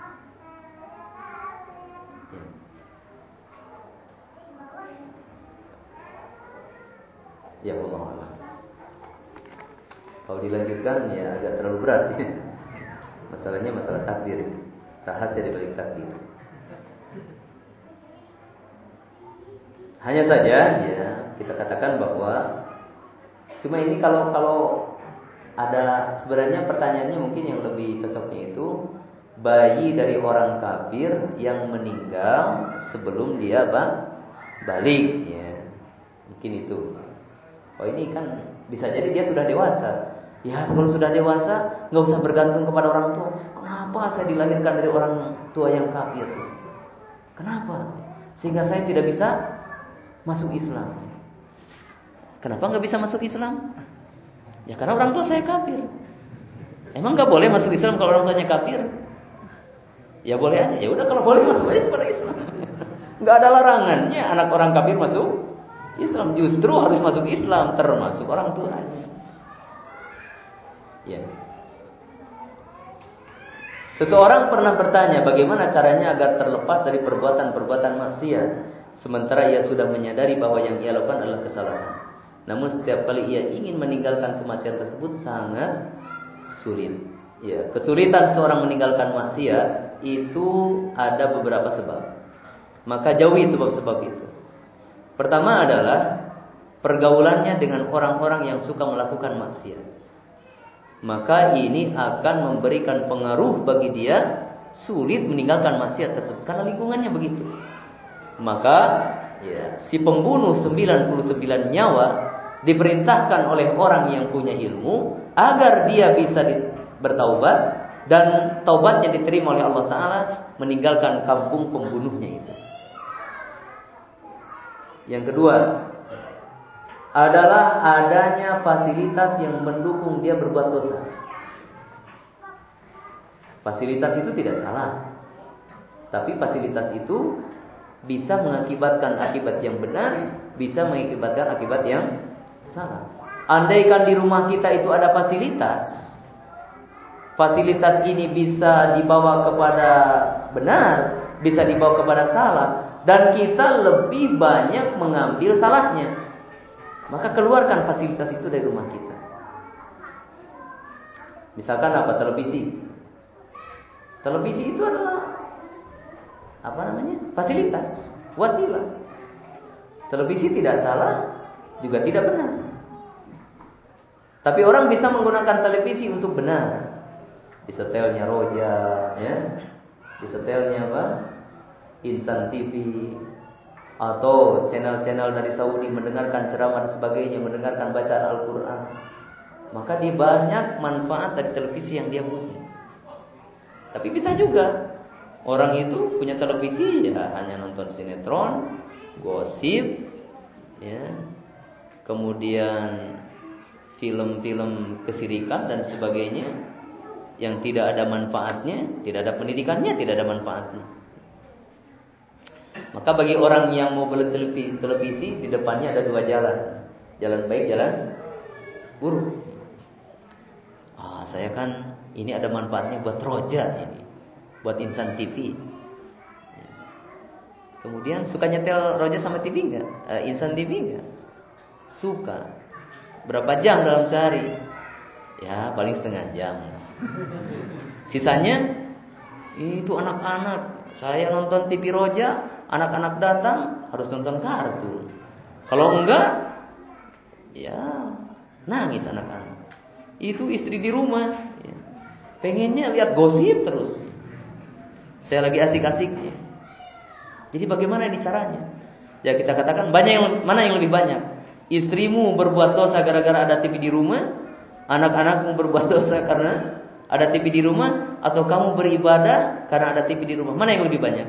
Ya Allah. Kalau dilanjutkan ya agak terlalu berat ya. Masalahnya masalah takdir, rahasia di balik takdir. Hanya saja ya kita katakan bahwa cuma ini kalau kalau ada sebenarnya pertanyaannya mungkin yang lebih cocoknya itu bayi dari orang kafir yang meninggal sebelum dia apa? Balik ya. Mungkin itu. Oh ini kan bisa jadi dia sudah dewasa. Ya kalau sudah dewasa nggak usah bergantung kepada orang tua. Kenapa saya dilahirkan dari orang tua yang kafir? Kenapa? Sehingga saya tidak bisa masuk Islam. Kenapa nggak bisa masuk Islam? Ya karena orang tua saya kafir. Emang nggak boleh masuk Islam kalau orang tuanya kafir? Ya boleh aja. Ya udah kalau boleh masuk aja kepada Islam. Nggak ada larangannya anak orang kafir masuk Islam. Justru harus masuk Islam termasuk orang tuanya. Ya. Seseorang pernah bertanya bagaimana caranya agar terlepas dari perbuatan-perbuatan maksiat, sementara ia sudah menyadari bahwa yang ia lakukan adalah kesalahan. Namun setiap kali ia ingin meninggalkan kemaksiatan tersebut sangat sulit. Ya, kesulitan seorang meninggalkan maksiat itu ada beberapa sebab. Maka jauhi sebab-sebab itu. Pertama adalah pergaulannya dengan orang-orang yang suka melakukan maksiat. Maka ini akan memberikan pengaruh bagi dia sulit meninggalkan maksiat tersebut karena lingkungannya begitu. Maka ya, si pembunuh sembilan puluh sembilan nyawa diperintahkan oleh orang yang punya ilmu agar dia bisa bertaubat dan taubatnya diterima oleh Allah Ta'ala, meninggalkan kampung pembunuhnya itu. Yang kedua adalah adanya fasilitas yang mendukung dia berbuat dosa. Fasilitas itu tidak salah, tapi fasilitas itu bisa mengakibatkan akibat yang benar, bisa mengakibatkan akibat yang salah. Andaikan di rumah kita itu ada fasilitas, fasilitas ini bisa dibawa kepada benar, bisa dibawa kepada salah, dan kita lebih banyak mengambil salahnya, maka keluarkan fasilitas itu dari rumah kita. Misalkan apa? Televisi. Televisi itu adalah apa namanya? Fasilitas, wasilah. Televisi tidak salah, juga tidak benar. Tapi orang bisa menggunakan televisi untuk benar. Disetelnya Roja, ya. Disetelnya apa? Insan T V atau channel-channel dari Saudi mendengarkan ceramah dan sebagainya, mendengarkan bacaan Al-Qur'an. Maka dia banyak manfaat dari televisi yang dia punya. Tapi bisa juga orang itu punya televisi ya hanya nonton sinetron, gosip, ya. Kemudian film-film kesirikan dan sebagainya yang tidak ada manfaatnya, tidak ada pendidikannya, tidak ada manfaatnya. Maka bagi orang yang mau beli televisi, televisi di depannya ada dua jalan. Jalan baik, jalan buruk. Ah, saya kan ini ada manfaatnya buat roja ini. buat insan T V. Kemudian suka nyetel roja sama T V enggak? Uh, insan T V enggak? Suka. Berapa jam dalam sehari? Ya paling setengah jam. Sisanya itu anak-anak. Saya nonton T V roja, anak-anak datang harus nonton kartun. Kalau enggak, ya nangis anak-anak. Itu istri di rumah, ya, pengennya lihat gosip terus. Saya lagi asik-asiknya. Jadi bagaimana ini caranya? Ya kita katakan banyak yang, mana yang lebih banyak? Istrimu berbuat dosa gara-gara ada T V di rumah, anak-anakmu berbuat dosa karena ada T V di rumah, atau kamu beribadah karena ada T V di rumah. Mana yang lebih banyak?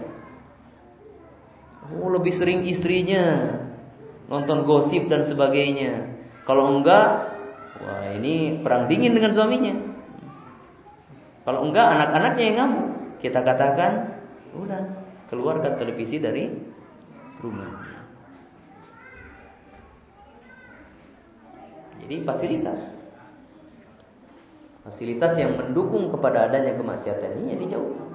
Oh, lebih sering istrinya nonton gosip dan sebagainya. Kalau enggak, wah ini perang dingin dengan suaminya. Kalau enggak, anak-anaknya yang ngamuk. Kita katakan, udah keluarkan televisi dari rumah. Jadi fasilitas Fasilitas yang mendukung kepada adanya kemaksiatan ini ya dijauhkan.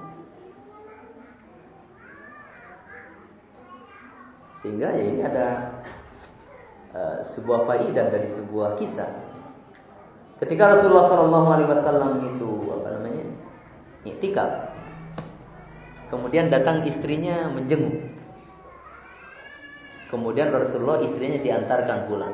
Sehingga ya ini ada uh, sebuah faidah dari sebuah kisah. Ketika Rasulullah shallallahu alaihi wasallam itu apa namanya iktikaf, kemudian datang istrinya menjenguk. Kemudian Rasulullah istrinya diantarkan pulang.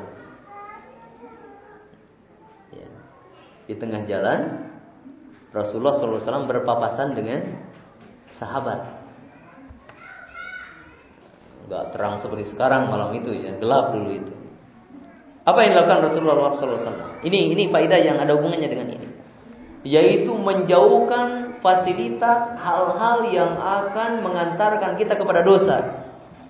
Ya. Di tengah jalan Rasulullah shallallahu alaihi wasallam berpapasan dengan sahabat. Enggak terang seperti sekarang malam itu ya, gelap dulu itu. Apa yang dilakukan Rasulullah shallallahu alaihi wasallam? Ini ini faedah yang ada hubungannya dengan ini, yaitu menjauhkan fasilitas hal-hal yang akan mengantarkan kita kepada dosa.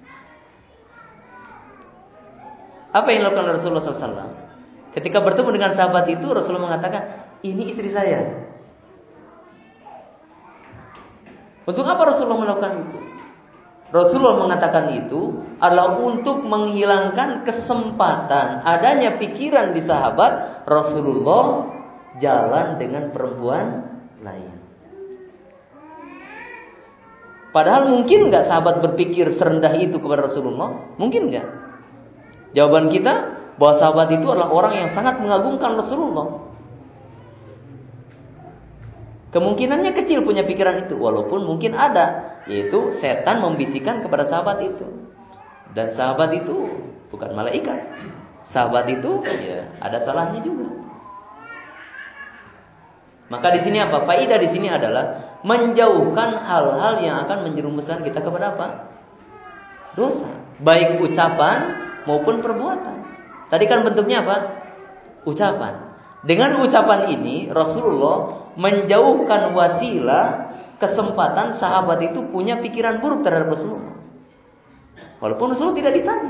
Apa yang dilakukan Rasulullah shallallahu alaihi wasallam? Ketika bertemu dengan sahabat itu, Rasulullah mengatakan, ini istri saya. Untuk apa Rasulullah melakukan itu? Rasulullah mengatakan itu adalah untuk menghilangkan kesempatan adanya pikiran di sahabat Rasulullah jalan dengan perempuan lain. Padahal mungkin nggak sahabat berpikir serendah itu kepada Rasulullah? Mungkin nggak? Jawaban kita bahwa sahabat itu adalah orang yang sangat mengagungkan Rasulullah. Kemungkinannya kecil punya pikiran itu, walaupun mungkin ada, yaitu setan membisikkan kepada sahabat itu. Dan sahabat itu bukan malaikat. Sahabat itu ya ada salahnya juga. Maka di sini apa? Faedah di sini adalah menjauhkan hal-hal yang akan menjerumuskan kita kepada apa? Dosa, baik ucapan maupun perbuatan. Tadi kan bentuknya apa? Ucapan. Dengan ucapan ini Rasulullah menjauhkan wasilah kesempatan sahabat itu punya pikiran buruk terhadap Rasulullah. Walaupun Rasulullah tidak ditanya.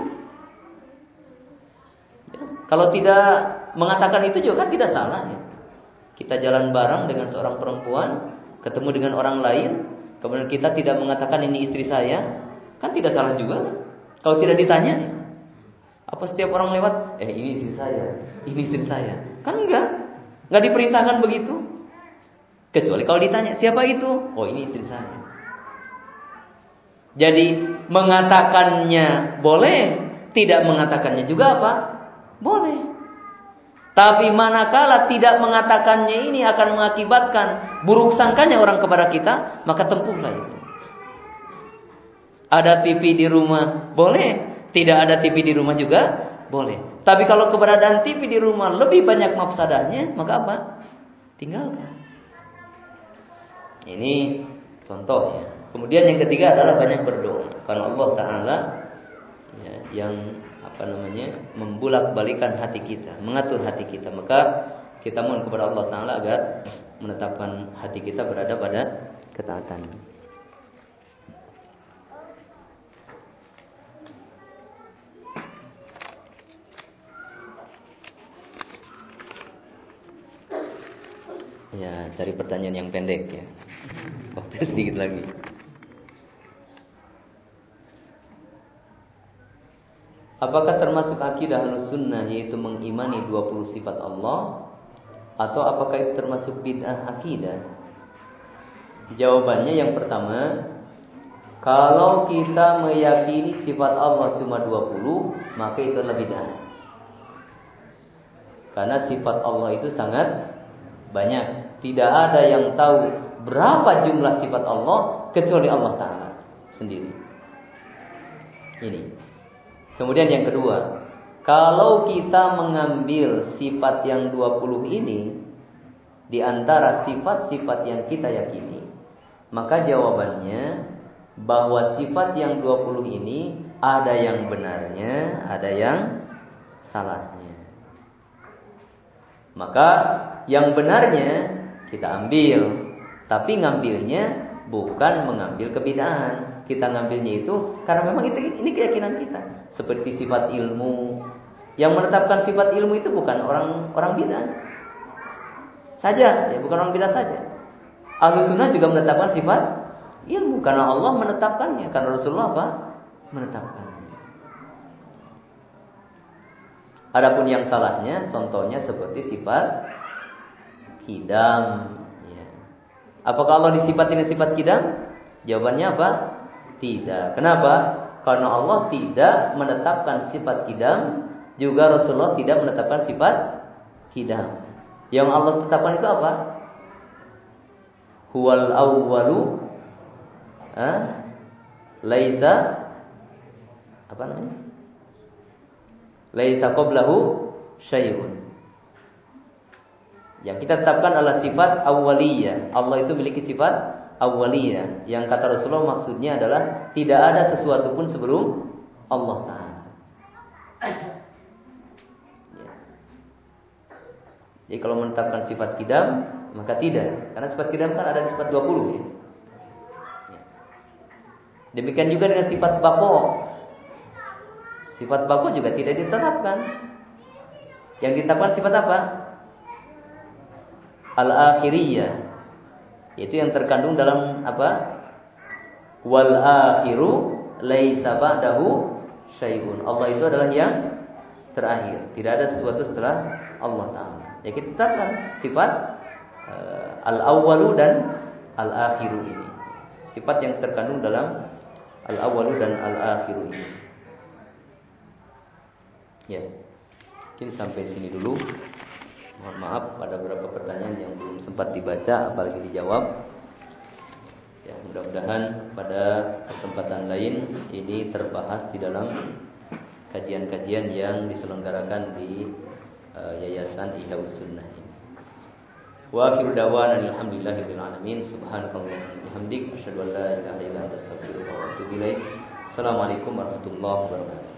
Ya, kalau tidak mengatakan itu juga kan tidak salah ya. Kita jalan bareng dengan seorang perempuan, ketemu dengan orang lain, kemudian kita tidak mengatakan ini istri saya, kan tidak salah juga. Kalau tidak ditanya ya. Apa setiap orang lewat, eh ini istri saya, ini istri saya. Kan enggak. Enggak diperintahkan begitu. Kecuali kalau ditanya, siapa itu? Oh ini istri saya. Jadi mengatakannya boleh, tidak mengatakannya juga apa? Boleh. Tapi manakala tidak mengatakannya ini akan mengakibatkan buruk sangkanya orang kepada kita, maka tempuhlah itu. Ada T V di rumah, boleh. Tidak ada T V di rumah juga, boleh. Tapi kalau keberadaan T V di rumah lebih banyak mafsadahnya, maka apa? Tinggalkan. Ini contohnya. Kemudian yang ketiga adalah banyak berdoa. Karena Allah Ta'ala ya, yang apa namanya membulak-balikan hati kita, mengatur hati kita. Maka kita mohon kepada Allah Ta'ala agar menetapkan hati kita berada pada ketaatan. Ya, cari pertanyaan yang pendek ya. Waktu sedikit lagi. Apakah termasuk akidah Ahlussunnah yaitu mengimani dua puluh sifat Allah, atau apakah itu termasuk bid'ah akidah? Jawabannya yang pertama, kalau kita meyakini sifat Allah cuma dua puluh, maka itu adalah bid'ah. Karena sifat Allah itu sangat banyak. Tidak ada yang tahu berapa jumlah sifat Allah kecuali Allah Ta'ala sendiri. Ini. Kemudian yang kedua, kalau kita mengambil sifat yang dua puluh ini di antara sifat-sifat yang kita yakini, maka jawabannya bahwa sifat yang dua puluh ini ada yang benarnya, ada yang salahnya. Maka yang benarnya kita ambil, tapi ngambilnya bukan mengambil kebid'ahan. Kita ngambilnya itu karena memang itu, ini keyakinan kita. Seperti sifat ilmu, yang menetapkan sifat ilmu itu bukan orang orang bid'ah saja, ya bukan orang bid'ah saja. Ahlus sunnah juga menetapkan sifat ilmu karena Allah menetapkannya, karena Rasulullah apa? Menetapkannya. Adapun yang salahnya, contohnya seperti sifat kidam. Ya. Apakah Allah disifati dengan sifat kidam? Jawabannya apa? Tidak. Kenapa? Karena Allah tidak menetapkan sifat kidam, juga Rasulullah tidak menetapkan sifat kidam. Yang Allah tetapkan itu apa? Huwal awwalu, ah, laisa, apa namanya? Laisa qablahu syai'un. Yang kita tetapkan adalah sifat awwaliyah. Allah itu memiliki sifat awwaliyah. Yang kata Rasulullah maksudnya adalah tidak ada sesuatu pun sebelum Allah Ta'ala. Ya. Jadi kalau menetapkan sifat kidam, maka tidak. Karena sifat kidam kan ada di sifat dua puluh. Ya. Ya. Demikian juga dengan sifat baqo. Sifat baqo juga tidak ditetapkan. Yang ditetapkan sifat apa? Al-akhiriyah, yaitu yang terkandung dalam apa? Wal akhiru laisa ba'dahu syai'un. Allah itu adalah yang terakhir. Tidak ada sesuatu setelah Allah Ta'ala. Ya kita tetapkan sifat uh, al-awwalu dan al-akhiru ini. Sifat yang terkandung dalam al-awwalu dan al-akhiru ini. Ya. Mungkin sampai sini dulu. Mohon maaf ada beberapa pertanyaan yang belum sempat dibaca apalagi dijawab. Ya, mudah-mudahan pada kesempatan lain ini terbahas di dalam kajian-kajian yang diselenggarakan di uh, Yayasan Ihyaus Sunnah. Wa akhiru da'wana alhamdulillahirabbil alamin. Subhanakallahumma wa bihamdik asyhadu an la ilaha illa anta astaghfiruka wa atubu ilaik. Assalamualaikum warahmatullahi wabarakatuh.